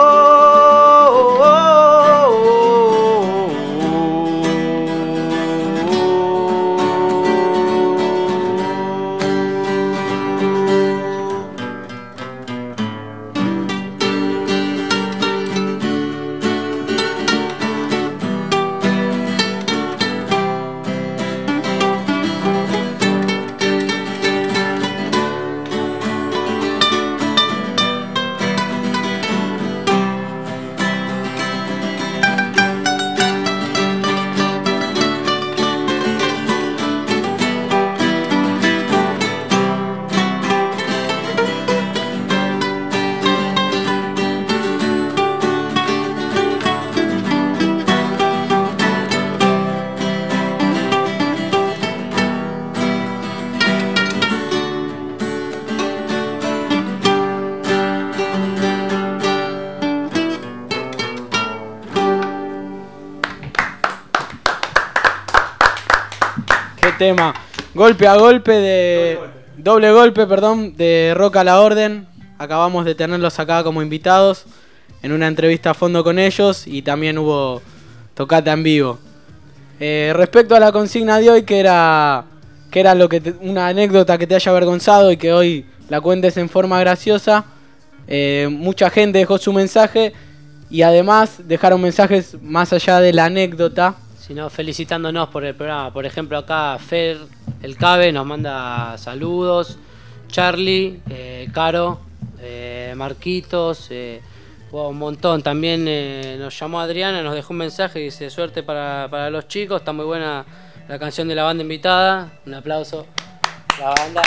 Tema golpe a golpe de doble golpe, perdón, de Rock a la Orden. Acabamos de tenerlos acá como invitados en una entrevista a fondo con ellos y también hubo tocata en vivo. Eh, respecto a la consigna de hoy, que era que era lo que te, una anécdota que te haya avergonzado y que hoy la cuentes en forma graciosa, eh, mucha gente dejó su mensaje y además dejaron mensajes más allá de la anécdota, sino felicitándonos por el programa. Por ejemplo, acá Fer, el Cabe, nos manda saludos. Charlie, eh, Caro, eh, Marquitos, eh, wow, un montón. También eh, nos llamó Adriana, nos dejó un mensaje y dice: suerte para, para los chicos, está muy buena la canción de la banda invitada. Un aplauso a la banda.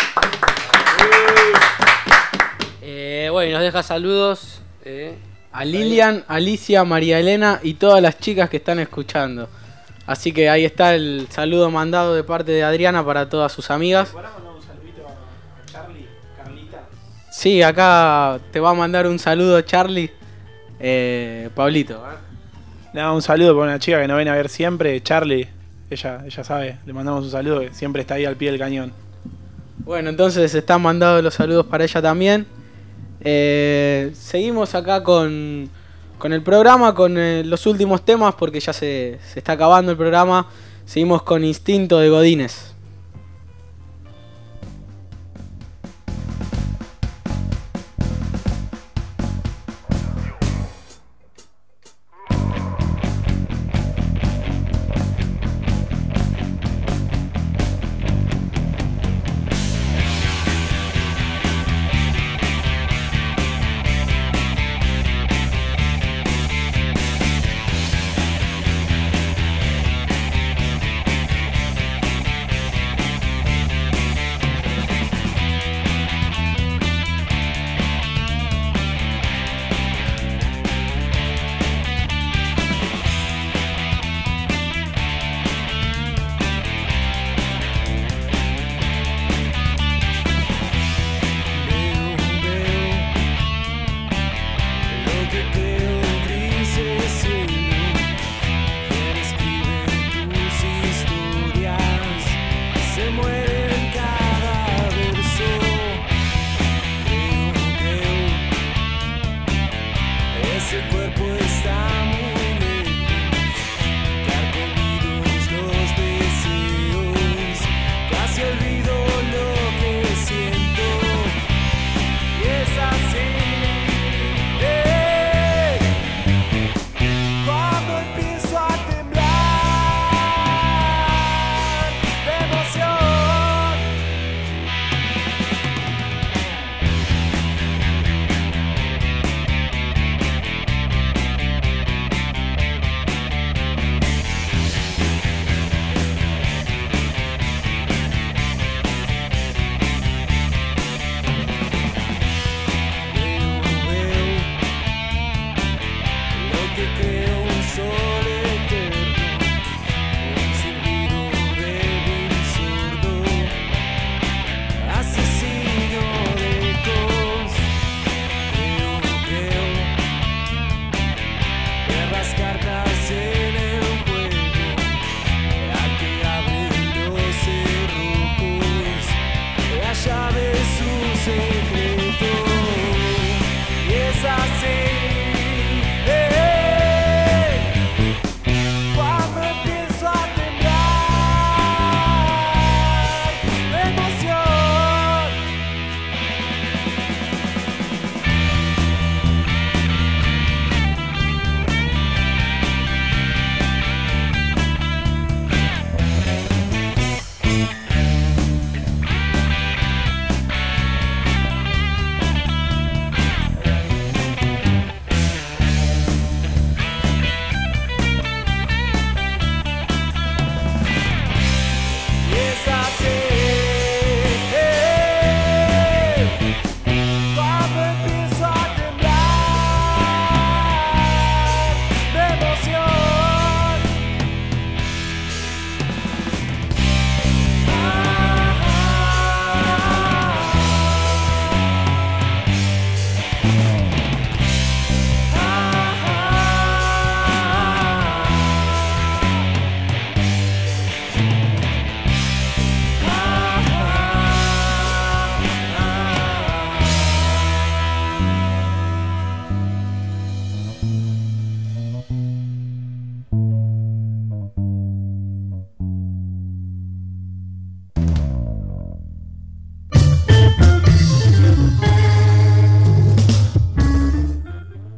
Eh, bueno, y nos deja saludos eh, a Lilian, Alicia, María Elena y todas las chicas que están escuchando. Así que ahí está el saludo mandado de parte de Adriana para todas sus amigas. ¿Podemos mandar un saludito a Charlie, Carlita? Sí, acá te va a mandar un saludo Charlie, eh, Pablito. Nada, un saludo para una chica que nos viene a ver siempre, Charlie. Ella, ella sabe, le mandamos un saludo, que siempre está ahí al pie del cañón. Bueno, entonces están mandados los saludos para ella también. Eh, seguimos acá con... Con el programa, con eh, los últimos temas, porque ya se, se está acabando el programa. Seguimos con Instinto de Godínez.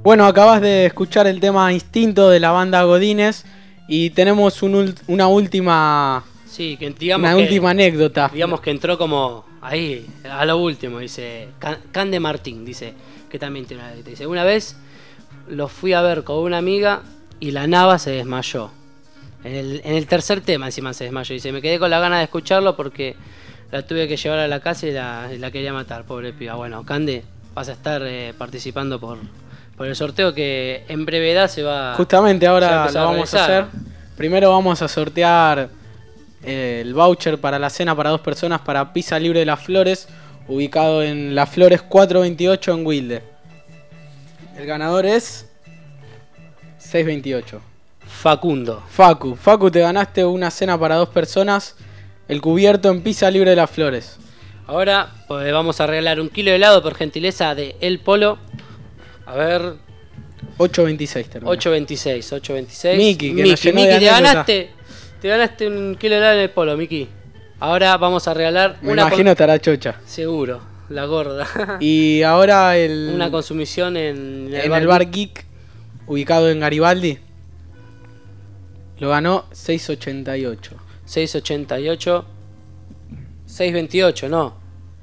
Bueno, acabas de escuchar el tema Instinto de la banda Godínez y tenemos un ult- una última Sí, que digamos una que, última anécdota. Digamos que entró como ahí, a lo último, dice Can, Can de Martín, dice, que también tiene una dice, una vez lo fui a ver con una amiga y la nava se desmayó. En el, en el tercer tema encima se desmayó. Dice, me quedé con la gana de escucharlo porque la tuve que llevar a la casa y la, y la quería matar, pobre piba. Bueno, Cande, vas a estar eh, participando por, por el sorteo que en brevedad se va Justamente se va ahora empezar lo vamos a realizar. hacer. Primero vamos a sortear eh, el voucher para la cena para dos personas para Pizza Libre de las Flores, ubicado en Las Flores cuatrocientos veintiocho en Wilde. El ganador es seiscientos veintiocho. Facundo. Facu, Facu, te ganaste una cena para dos personas, el cubierto en Pizza Libre de las Flores. Ahora pues, vamos a regalar un kilo de helado por gentileza de El Polo. A ver. ocho veintiséis termina. ocho veintiséis, ocho veintiséis. Miki, que Miki, nos llenó Miki, de te anécdotas. ganaste. Te ganaste un kilo de helado en El Polo, Miki. Ahora vamos a regalar Me una imagino con- estará chocha. Seguro, la gorda. Y ahora el Una consumición en, en el bar Geek, ubicado en Garibaldi, lo ganó seiscientos ochenta y ocho. seiscientos ochenta y ocho. seiscientos veintiocho, no.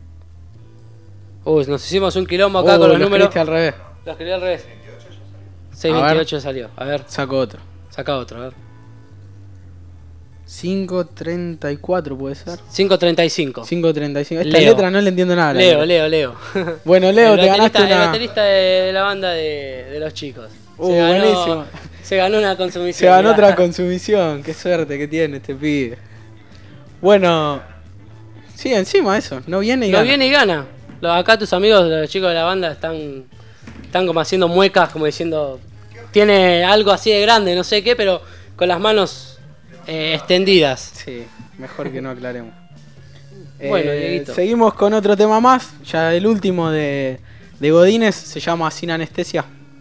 Uy, nos hicimos un quilombo acá Uh, con los lo números. escribiste al revés. Lo escribí al revés. A seiscientos ver. veintiocho salió. A ver. Saco otro. Saca otro, a ver. quinientos treinta y cuatro puede ser. quinientos treinta y cinco. quinientos treinta y cinco. Esta Leo. letra no le entiendo nada. a la Leo, letra. Leo, Leo. Bueno, Leo, el te baterista, ganaste el una... baterista de, de la banda de, de los chicos. Uh, buenísimo. Se ganó una consumición. Se ganó mirá. otra consumición. Qué suerte que tiene este pibe. Bueno, sí, encima eso. No viene y No gana. viene y gana. Los- acá tus amigos, los chicos de la banda, están, están como haciendo muecas, como diciendo, tiene algo así de grande, no sé qué, pero con las manos eh, extendidas. Sí, mejor que no aclaremos. Bueno, Eh, Dieguito. seguimos con otro tema más. Ya el último de, de Godínez se llama Sin Anestesia.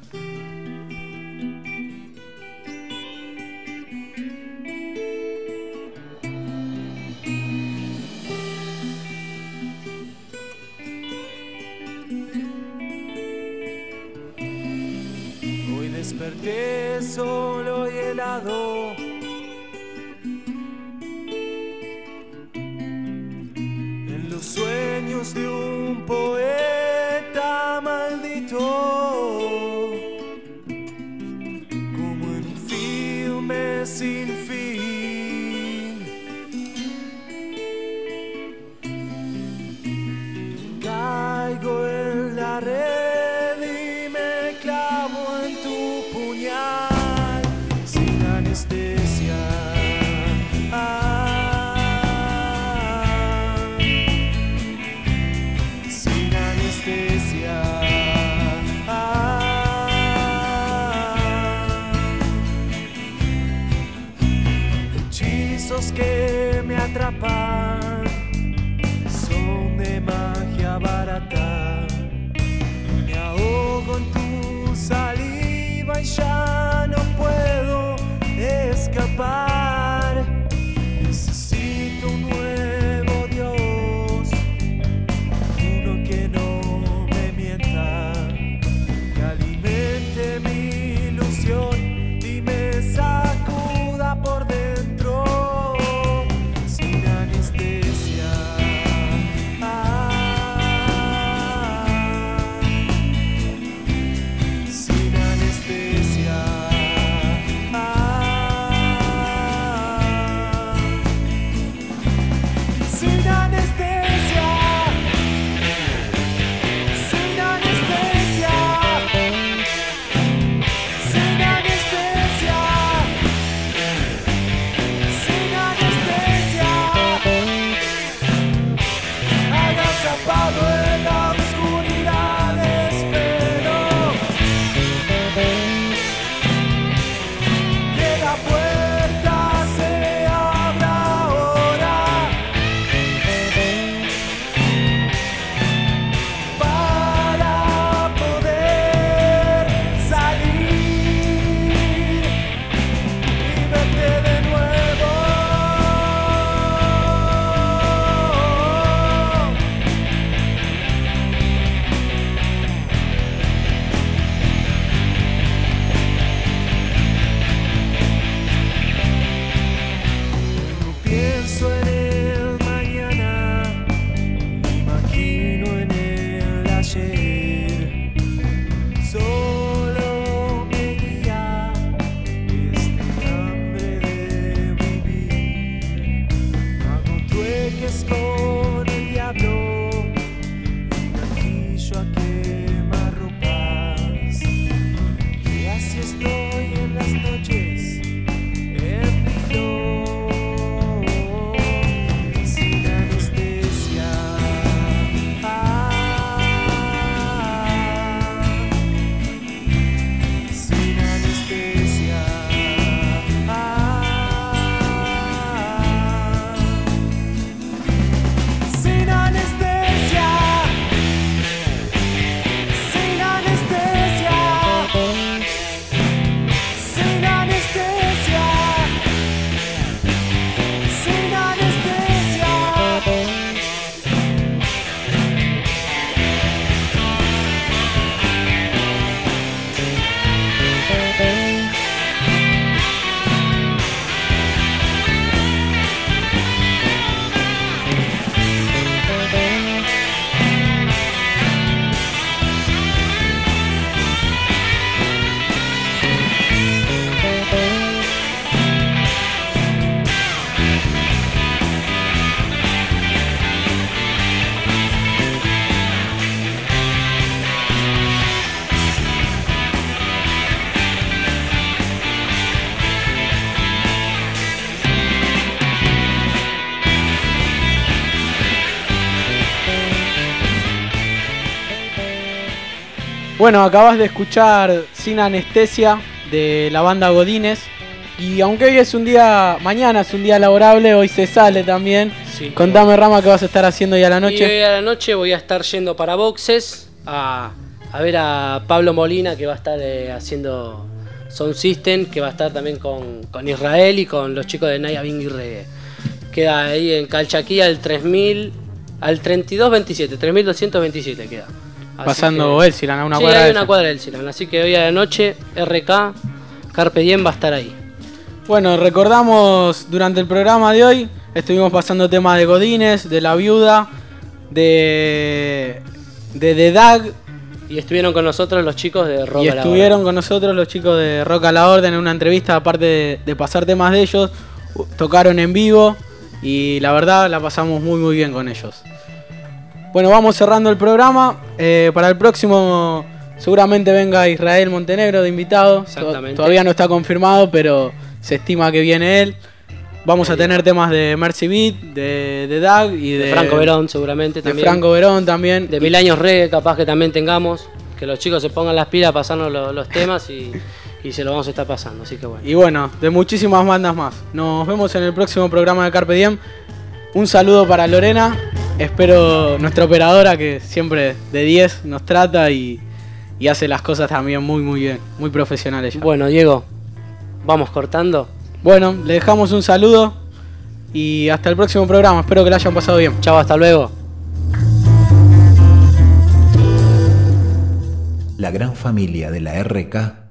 Hoy desperté solo y helado. En los sueños de un poeta maldito. Como en un filme sin fin. Caigo en la red y me clavo en tu puñal sin anestesia. Ah, sin anestesia. Ah, hechizos que me atrapan son de magia barata. Me ahogo en tu saliva y ya no puedo escapar. Necesito un nuevo Dios, uno que no me mienta, que alimente mi ilusión y me sacuda por dentro sin anestesia. Sin anestesia. Ah, Bueno, acabas de escuchar Sin Anestesia de la banda Godínez. Y aunque hoy es un día, mañana es un día laborable, hoy se sale también. Sí, Contame, claro. Rama, qué vas a estar haciendo hoy a la Y noche. hoy a la noche voy a estar yendo para boxes a, a ver a Pablo Molina, que va a estar eh, haciendo Sound System, que va a estar también con, con Israel y con los chicos de Naya Bing y Reggae. Queda ahí en Calchaquí al tres mil, al treinta y dos veintisiete, tres mil doscientos veintisiete queda. Así Pasando que- Elsilan, a una sí, cuadra hay de una Elsilan. cuadra de Elsilan, así que hoy a la noche R K Carpe Diem va a estar ahí. Bueno, recordamos durante el programa de hoy, estuvimos pasando temas de Godínez, de La Viuda, de de The Dag. Y estuvieron con nosotros los chicos de Rock Y a la estuvieron con nosotros los chicos de Rock a la Orden en una entrevista, aparte de, de pasar temas de ellos, u- tocaron en vivo y la verdad la pasamos muy muy bien con ellos. Bueno, vamos cerrando el programa. Eh, para el próximo seguramente venga Israel Montenegro de invitado. Exactamente. To- Todavía no está confirmado, pero se estima que viene él. Vamos a tener temas de Mercy Beat, de, de Dag y de, De Franco Verón seguramente de también. Franco Verón también. De Mil Años Reggae capaz que también tengamos. Que los chicos se pongan las pilas a pasarnos lo- los temas y, y se lo vamos a estar pasando. Así que bueno. Y bueno, de muchísimas bandas más. Nos vemos en el próximo programa de Carpe Diem. Un saludo para Lorena. Espero nuestra operadora que siempre de diez nos trata y, y hace las cosas también muy muy bien, muy profesionales. Ya. Bueno, Diego, vamos cortando. Bueno, le dejamos un saludo y hasta el próximo programa. Espero que lo hayan pasado bien. Chao, hasta luego. La gran familia de la R K